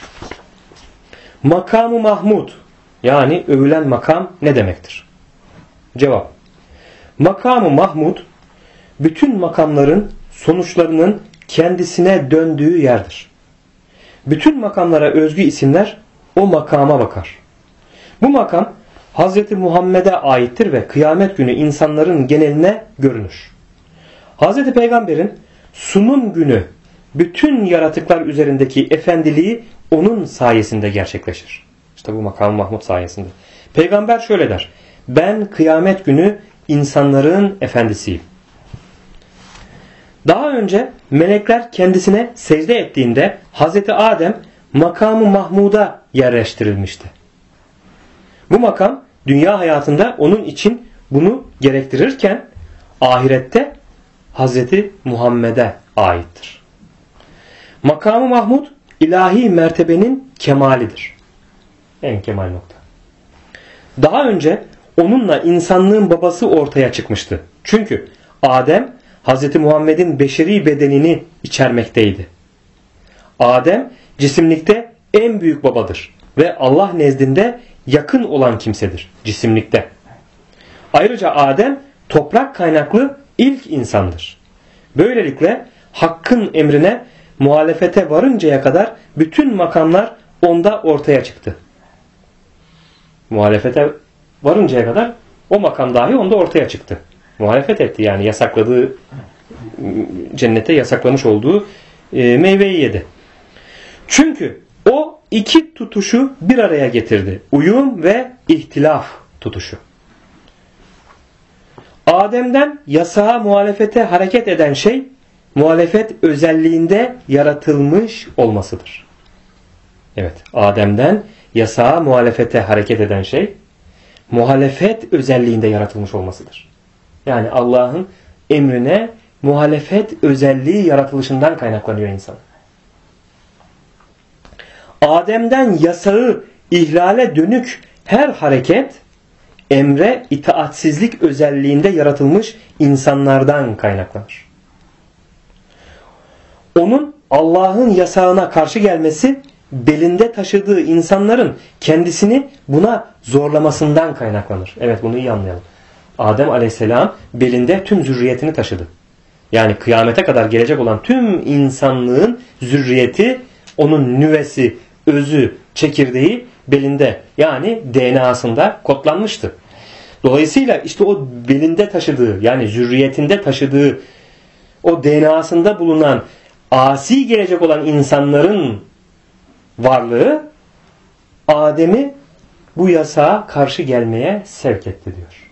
Speaker 1: Makamı Mahmud, yani övülen makam ne demektir? Cevap. Makamı Mahmud, bütün makamların sonuçlarının kendisine döndüğü yerdir. Bütün makamlara özgü isimler o makama bakar. Bu makam Hz. Muhammed'e aittir ve kıyamet günü insanların geneline görünür. Hz. Peygamber'in sunum günü bütün yaratıklar üzerindeki efendiliği onun sayesinde gerçekleşir. İşte bu makam-ı Mahmud sayesinde. Peygamber şöyle der: ben kıyamet günü insanların efendisiyim. Daha önce melekler kendisine secde ettiğinde Hz. Adem makamı Mahmud'a yerleştirilmişti. Bu makam dünya hayatında onun için bunu gerektirirken ahirette Hz. Muhammed'e aittir. Makamı Mahmud ilahi mertebenin kemalidir. En kemal nokta. Daha önce onunla insanlığın babası ortaya çıkmıştı. Çünkü Adem Hz. Muhammed'in beşeri bedenini içermekteydi. Adem cisimlikte en büyük babadır ve Allah nezdinde yakın olan kimsedir cisimlikte. Ayrıca Adem toprak kaynaklı ilk insandır. Böylelikle Hakk'ın emrine muhalefete varıncaya kadar bütün makamlar onda ortaya çıktı. Muhalefete varıncaya kadar o makam dahi onda ortaya çıktı. Muhalefet etti, yani yasakladığı, cennete yasaklamış olduğu meyveyi yedi. Çünkü o iki tutuşu bir araya getirdi. Uyum ve ihtilaf tutuşu. Adem'den yasağa muhalefete hareket eden şey, muhalefet özelliğinde yaratılmış olmasıdır. Evet, Adem'den yasağa muhalefete hareket eden şey, muhalefet özelliğinde yaratılmış olmasıdır. Yani Allah'ın emrine muhalefet özelliği yaratılışından kaynaklanıyor insan. Adem'den yasağı ihlale dönük her hareket, emre itaatsizlik özelliğinde yaratılmış insanlardan kaynaklanır. Onun Allah'ın yasağına karşı gelmesi, belinde taşıdığı insanların kendisini buna zorlamasından kaynaklanır. Evet, bunu iyi anlayalım. Adem Aleyhisselam belinde tüm zürriyetini taşıdı. Yani kıyamete kadar gelecek olan tüm insanlığın zürriyeti, onun nüvesi, özü, çekirdeği belinde yani DNA'sında kodlanmıştı. Dolayısıyla işte o belinde taşıdığı yani zürriyetinde taşıdığı o DNA'sında bulunan asi gelecek olan insanların varlığı Adem'i bu yasağa karşı gelmeye sevk etti diyor.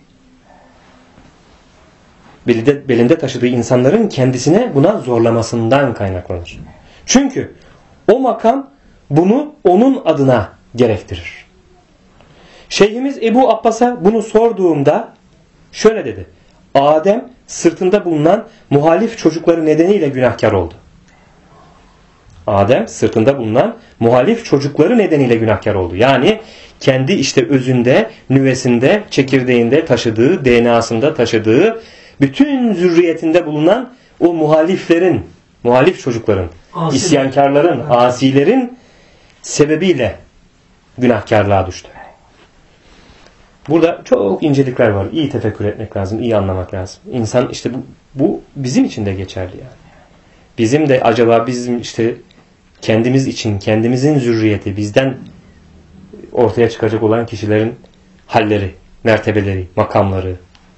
Speaker 1: Belinde taşıdığı insanların kendisine buna zorlamasından kaynaklanır. Çünkü o makam bunu onun adına gerektirir. Şeyhimiz Ebu Abbas'a bunu sorduğumda şöyle dedi. Adem sırtında bulunan muhalif çocukları nedeniyle günahkar oldu. Adem sırtında bulunan muhalif çocukları nedeniyle günahkar oldu. Yani kendi işte özünde, nüvesinde, çekirdeğinde taşıdığı, DNA'sında taşıdığı, bütün zürriyetinde bulunan o muhaliflerin, muhalif çocukların, isyankarların, asilerin sebebiyle günahkarlığa düştü. Burada çok incelikler var. İyi tefekkür etmek lazım, iyi anlamak lazım. İnsan işte bu bizim için de geçerli yani. Bizim de acaba bizim işte kendimiz için, kendimizin zürriyeti, bizden ortaya çıkacak olan kişilerin halleri, mertebeleri, makamları.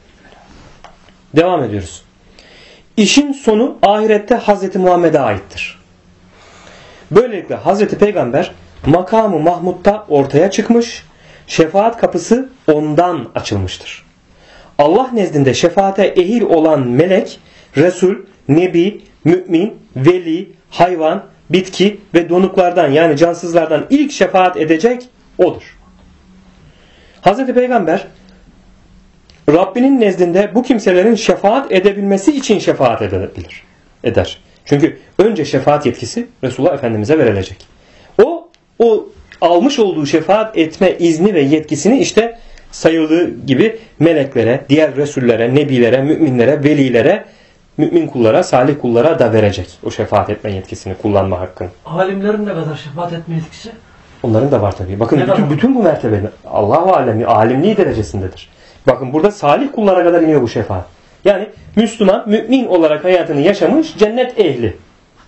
Speaker 1: Devam ediyoruz. İşin sonu ahirette Hazreti Muhammed'e aittir. Böylelikle Hazreti Peygamber makamı Mahmud'da ortaya çıkmış, şefaat kapısı ondan açılmıştır. Allah nezdinde şefaate ehil olan melek, Resul, Nebi, mümin, veli, hayvan, bitki ve donuklardan yani cansızlardan ilk şefaat edecek odur. Hazreti Peygamber Rabbinin nezdinde bu kimselerin şefaat edebilmesi için şefaat eder. Çünkü önce şefaat yetkisi Resulullah Efendimiz'e verilecek. O almış olduğu şefaat etme izni ve yetkisini işte sayıldığı gibi meleklere, diğer Resullere, Nebilere, müminlere, velilere, mümin kullara, salih kullara da verecek. O şefaat etme yetkisini kullanma hakkını.
Speaker 2: Alimlerin ne kadar şefaat etme yetkisi?
Speaker 1: Onların da var tabii. Bakın bütün bu mertebe Allah-u Alem alimliği derecesindedir. Bakın burada salih kullara kadar iniyor bu şefaat. Yani Müslüman, mümin olarak hayatını yaşamış cennet ehli.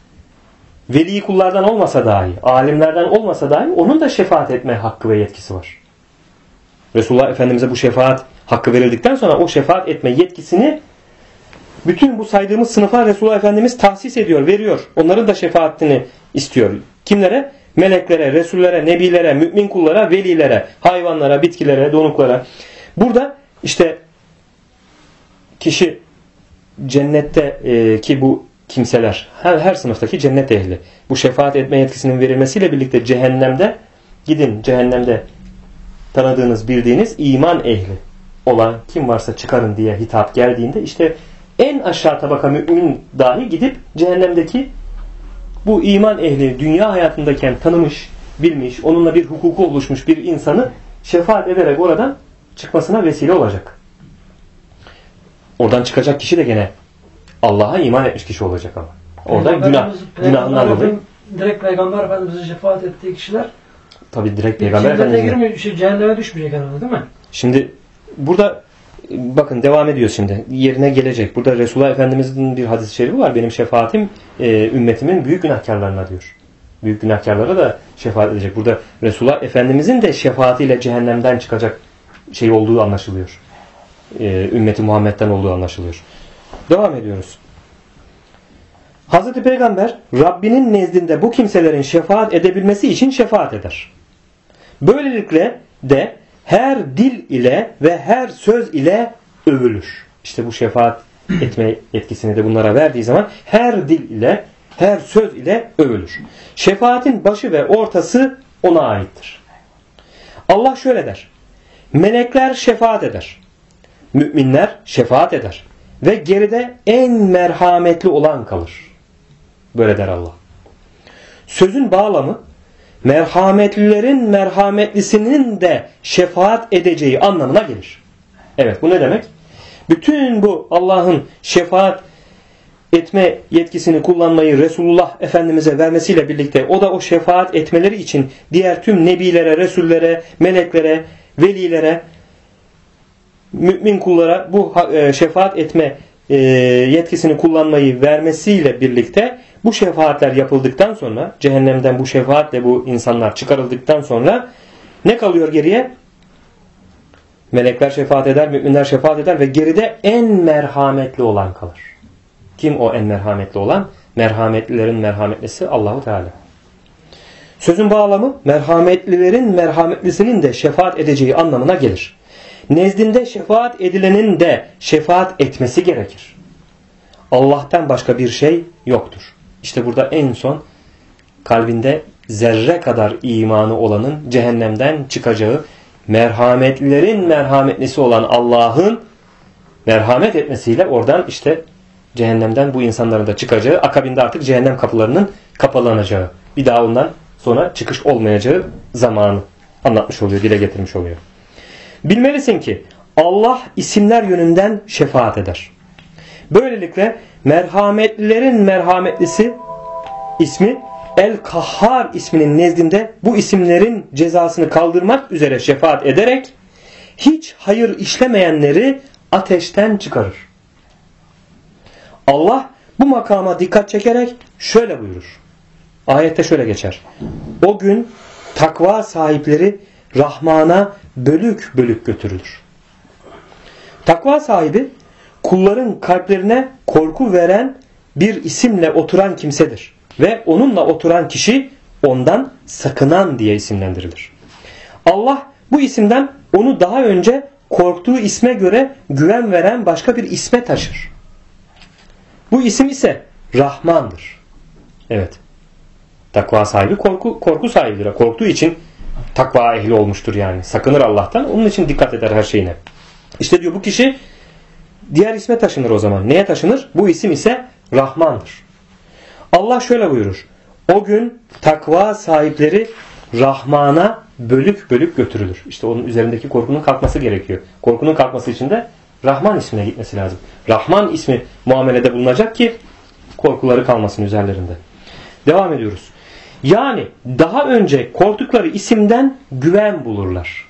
Speaker 1: Veli kullardan olmasa dahi, alimlerden olmasa dahi onun da şefaat etme hakkı ve yetkisi var. Resulullah Efendimiz'e bu şefaat hakkı verildikten sonra o şefaat etme yetkisini bütün bu saydığımız sınıfa Resulullah Efendimiz tahsis ediyor, veriyor. Onların da şefaatini istiyor. Kimlere? Meleklere, Resullere, Nebilere, mümin kullara, velilere, hayvanlara, bitkilere, donuklara. Burada işte kişi cennette ki bu kimseler, her sınıftaki cennet ehli. Bu şefaat etme yetkisinin verilmesiyle birlikte cehennemde, gidin cehennemde tanıdığınız, bildiğiniz iman ehli olan kim varsa çıkarın diye hitap geldiğinde işte en aşağı tabaka mümin dahi gidip cehennemdeki bu iman ehli dünya hayatındayken tanımış, bilmiş, onunla bir hukuku oluşmuş bir insanı şefaat ederek oradan çıkmasına vesile olacak. Oradan çıkacak kişi de gene Allah'a iman etmiş kişi olacak ama. Orada günahından dolayı.
Speaker 2: Direkt Peygamber Efendimiz'e şefaat ettiği kişiler
Speaker 1: tabi direkt Peygamber Efendimiz'e
Speaker 2: cehenneme düşmeyecek herhalde değil mi?
Speaker 1: Şimdi burada bakın devam ediyor şimdi. Yerine gelecek. Burada Resulullah Efendimiz'in bir hadis-i şerifi var. Benim şefaatim ümmetimin büyük günahkarlarına diyor. Büyük günahkarlara da şefaat edecek. Burada Resulullah Efendimiz'in de şefaatiyle cehennemden çıkacak şey olduğu anlaşılıyor. Ümmeti Muhammed'den olduğu anlaşılıyor. Devam ediyoruz. Hazreti Peygamber Rabbinin nezdinde bu kimselerin şefaat edebilmesi için şefaat eder. Böylelikle de her dil ile ve her söz ile övülür. İşte bu şefaat etme yetkisini de bunlara verdiği zaman her dil ile, her söz ile övülür. Şefaatin başı ve ortası ona aittir. Allah şöyle der. Melekler şefaat eder. Müminler şefaat eder. Ve geride en merhametli olan kalır. Böyle der Allah. Sözün bağlamı merhametlilerin merhametlisinin de şefaat edeceği anlamına gelir. Evet, bu ne demek? Bütün bu Allah'ın şefaat etme yetkisini kullanmayı Resulullah Efendimiz'e vermesiyle birlikte o da o şefaat etmeleri için diğer tüm nebilere, resullere, meleklere, velilere, mümin kullara bu şefaat etme yetkisini kullanmayı vermesiyle birlikte bu şefaatler yapıldıktan sonra cehennemden bu şefaatle bu insanlar çıkarıldıktan sonra Ne kalıyor geriye? Melekler şefaat eder, müminler şefaat eder ve geride en merhametli olan kalır. Kim o en merhametli olan? Merhametlilerin merhametlisi Allahu Teala. Sözün bağlamı merhametlilerin merhametlisinin de şefaat edeceği anlamına gelir. Nezdinde şefaat edilenin de şefaat etmesi gerekir. Allah'tan başka bir şey yoktur. İşte burada en son kalbinde zerre kadar imanı olanın cehennemden çıkacağı, merhametlilerin merhametlisi olan Allah'ın merhamet etmesiyle oradan işte cehennemden bu insanların da çıkacağı, akabinde artık cehennem kapılarının kapalanacağı, bir daha ondan sonra çıkış olmayacağı zamanı anlatmış oluyor, dile getirmiş oluyor. Bilmelisin ki Allah isimler yönünden şefaat eder. Böylelikle merhametlilerin merhametlisi ismi El-Kahhar isminin nezdinde bu isimlerin cezasını kaldırmak üzere şefaat ederek hiç hayır işlemeyenleri ateşten çıkarır. Allah bu makama dikkat çekerek şöyle buyurur. Ayette şöyle geçer. O gün takva sahipleri Rahman'a bölük bölük götürülür. Takva sahibi kulların kalplerine korku veren bir isimle oturan kimsedir. Ve onunla oturan kişi ondan sakınan diye isimlendirilir. Allah bu isimden onu daha önce korktuğu isme göre güven veren başka bir isme taşır. Bu isim ise Rahman'dır. Evet. Takva sahibi korku sahibidir. Korktuğu için takva ehli olmuştur yani. Sakınır Allah'tan. Onun için dikkat eder her şeyine. İşte diyor bu kişi diğer isme taşınır o zaman. Neye taşınır? Bu isim ise Rahman'dır. Allah şöyle buyurur. O gün takva sahipleri Rahman'a bölük bölük götürülür. İşte onun üzerindeki korkunun kalkması gerekiyor. Korkunun kalkması için de Rahman ismine gitmesi lazım. Rahman ismi muamelede bulunacak ki korkuları kalmasın üzerlerinde. Devam ediyoruz. Yani daha önce korktukları isimden güven bulurlar.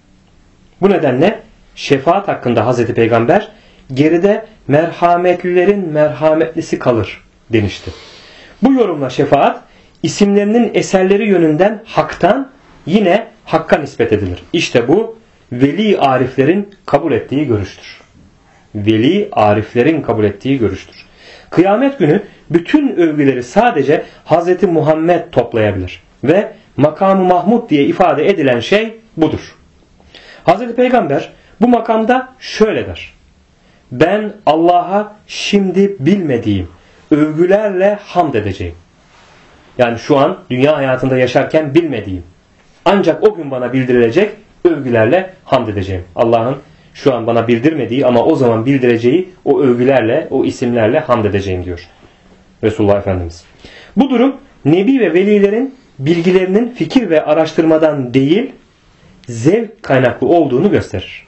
Speaker 1: Bu nedenle şefaat hakkında Hazreti Peygamber geride merhametlilerin merhametlisi kalır demişti. Bu yorumla şefaat isimlerinin eserleri yönünden haktan yine hakka nispet edilir. İşte bu veli ariflerin kabul ettiği görüştür. Veli ariflerin kabul ettiği görüştür. Kıyamet günü bütün övgüleri sadece Hz. Muhammed toplayabilir. Ve makamı Mahmud diye ifade edilen şey budur. Hz. Peygamber bu makamda şöyle der. Ben Allah'a şimdi bilmediğim övgülerle hamd edeceğim. Yani şu an dünya hayatında yaşarken bilmediğim. Ancak o gün bana bildirilecek övgülerle hamd edeceğim. Allah'ın şu an bana bildirmediği ama o zaman bildireceği o övgülerle, o isimlerle hamd edeceğim diyor Resulullah Efendimiz. Bu durum Nebi ve velilerin bilgilerinin fikir ve araştırmadan değil, zevk kaynaklı olduğunu gösterir.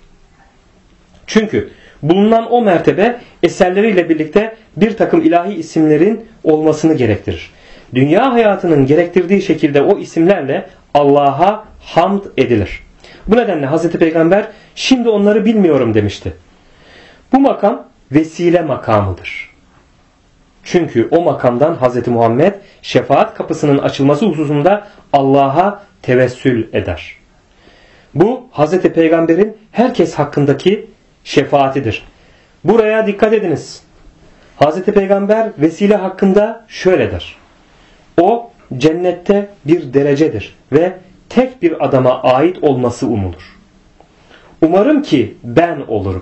Speaker 1: Çünkü bulunan o mertebe eserleriyle birlikte bir takım ilahi isimlerin olmasını gerektirir. Dünya hayatının gerektirdiği şekilde o isimlerle Allah'a hamd edilir. Bu nedenle Hazreti Peygamber şimdi onları bilmiyorum demişti. Bu makam vesile makamıdır. Çünkü o makamdan Hazreti Muhammed şefaat kapısının açılması hususunda Allah'a tevessül eder. Bu Hazreti Peygamber'in herkes hakkındaki şefaatidir. Buraya dikkat ediniz. Hazreti Peygamber vesile hakkında şöyle der. O cennette bir derecedir ve tek bir adama ait olması umulur. Umarım ki ben olurum.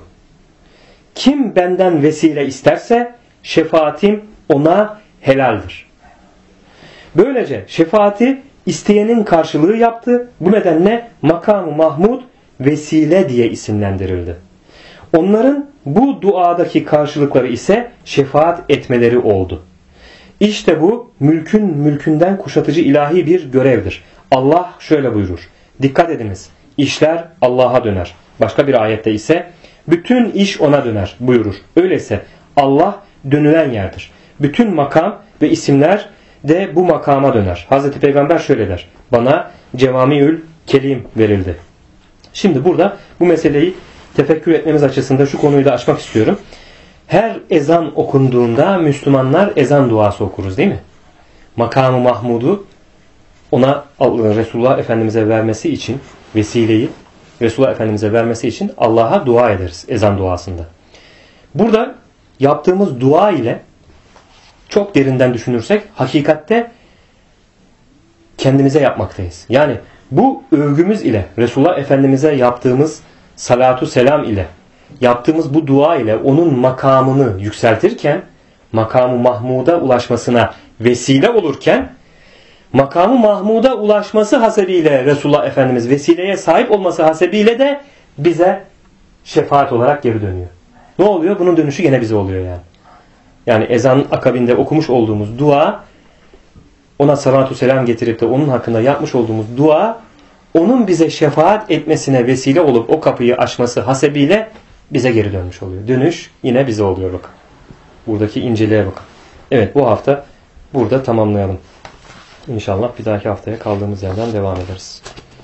Speaker 1: Kim benden vesile isterse şefaatim ona helaldir. Böylece şefaati isteyenin karşılığı yaptı. Bu nedenle makamı Mahmud vesile diye isimlendirildi. Onların bu duadaki karşılıkları ise şefaat etmeleri oldu. İşte bu mülkünden kuşatıcı ilahi bir görevdir. Allah şöyle buyurur. Dikkat ediniz. İşler Allah'a döner. Başka bir ayette ise bütün iş ona döner buyurur. Öyleyse Allah dönülen yerdir. Bütün makam ve isimler de bu makama döner. Hazreti Peygamber şöyle der. Bana Cevamiül Kelim verildi. Şimdi burada bu meseleyi tefekkür etmemiz açısından şu konuyu da açmak istiyorum. Her ezan okunduğunda Müslümanlar ezan duası okuruz değil mi? Makamı Mahmud'u ona Resulullah Efendimiz'e vermesi için vesileyi Resulullah Efendimiz'e vermesi için Allah'a dua ederiz ezan duasında. Burada yaptığımız dua ile çok derinden düşünürsek hakikatte kendimize yapmaktayız. Yani bu övgümüz ile Resulullah Efendimiz'e yaptığımız salatu selam ile yaptığımız bu dua ile onun makamını yükseltirken, makamı Mahmud'a ulaşmasına vesile olurken, makamı Mahmud'a ulaşması hasebiyle Resulullah Efendimiz vesileye sahip olması hasebiyle de bize şefaat olarak geri dönüyor. Ne oluyor? Bunun dönüşü gene bize oluyor yani. Yani ezan akabinde okumuş olduğumuz dua, ona salatu selam getirip de onun hakkında yapmış olduğumuz dua, onun bize şefaat etmesine vesile olup o kapıyı açması hasebiyle bize geri dönmüş oluyor. Dönüş yine bize oluyor bakın. Buradaki inceliğe bakın. Evet, bu hafta burada tamamlayalım. İnşallah bir dahaki haftaya kaldığımız yerden devam ederiz.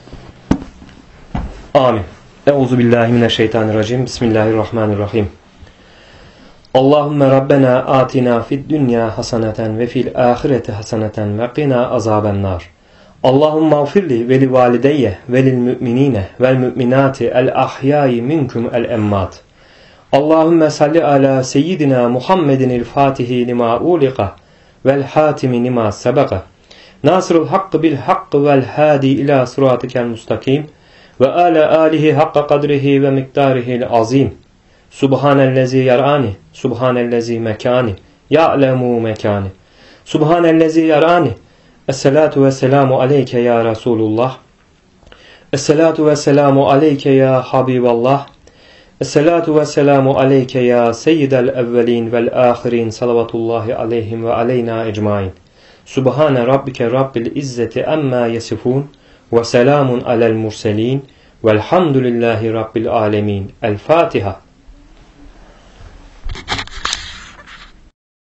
Speaker 1: Amin. Euzubillahimineşşeytanirracim. Bismillahirrahmanirrahim. Allahümme Rabbena atina fid dünya haseneten ve fil ahireti haseneten ve qina azabennar. Allahümme ağfirli ve li valideyye ve lil müminine vel müminati el ahyayi minkum el emmat. Allahümme salli ala seyyidina Muhammedin el fatihi lima uliqa vel hatimi lima sebeka. Nasrul hakkı bil hakkı vel hadi ila sıratikel mustakim ve ala alihi hakka kadrihi ve miktarihil azim. Subhanellezi yarani, subhanellezi mekani, ya'lemu mekani. Subhanellezi yarani. Esselatu ve selamu aleyke ya Resulullah. Esselatu ve selamu aleyke ya Habiballah. Esselatu ve selamu aleyke ya seyyidel evvelin vel ahirin salavatullahi aleyhim ve aleyna ecmain. Subhane rabbike rabbil izzeti amma yasifun ve selamun alel murselin velhamdülillahi rabbil alemin. El Fatiha.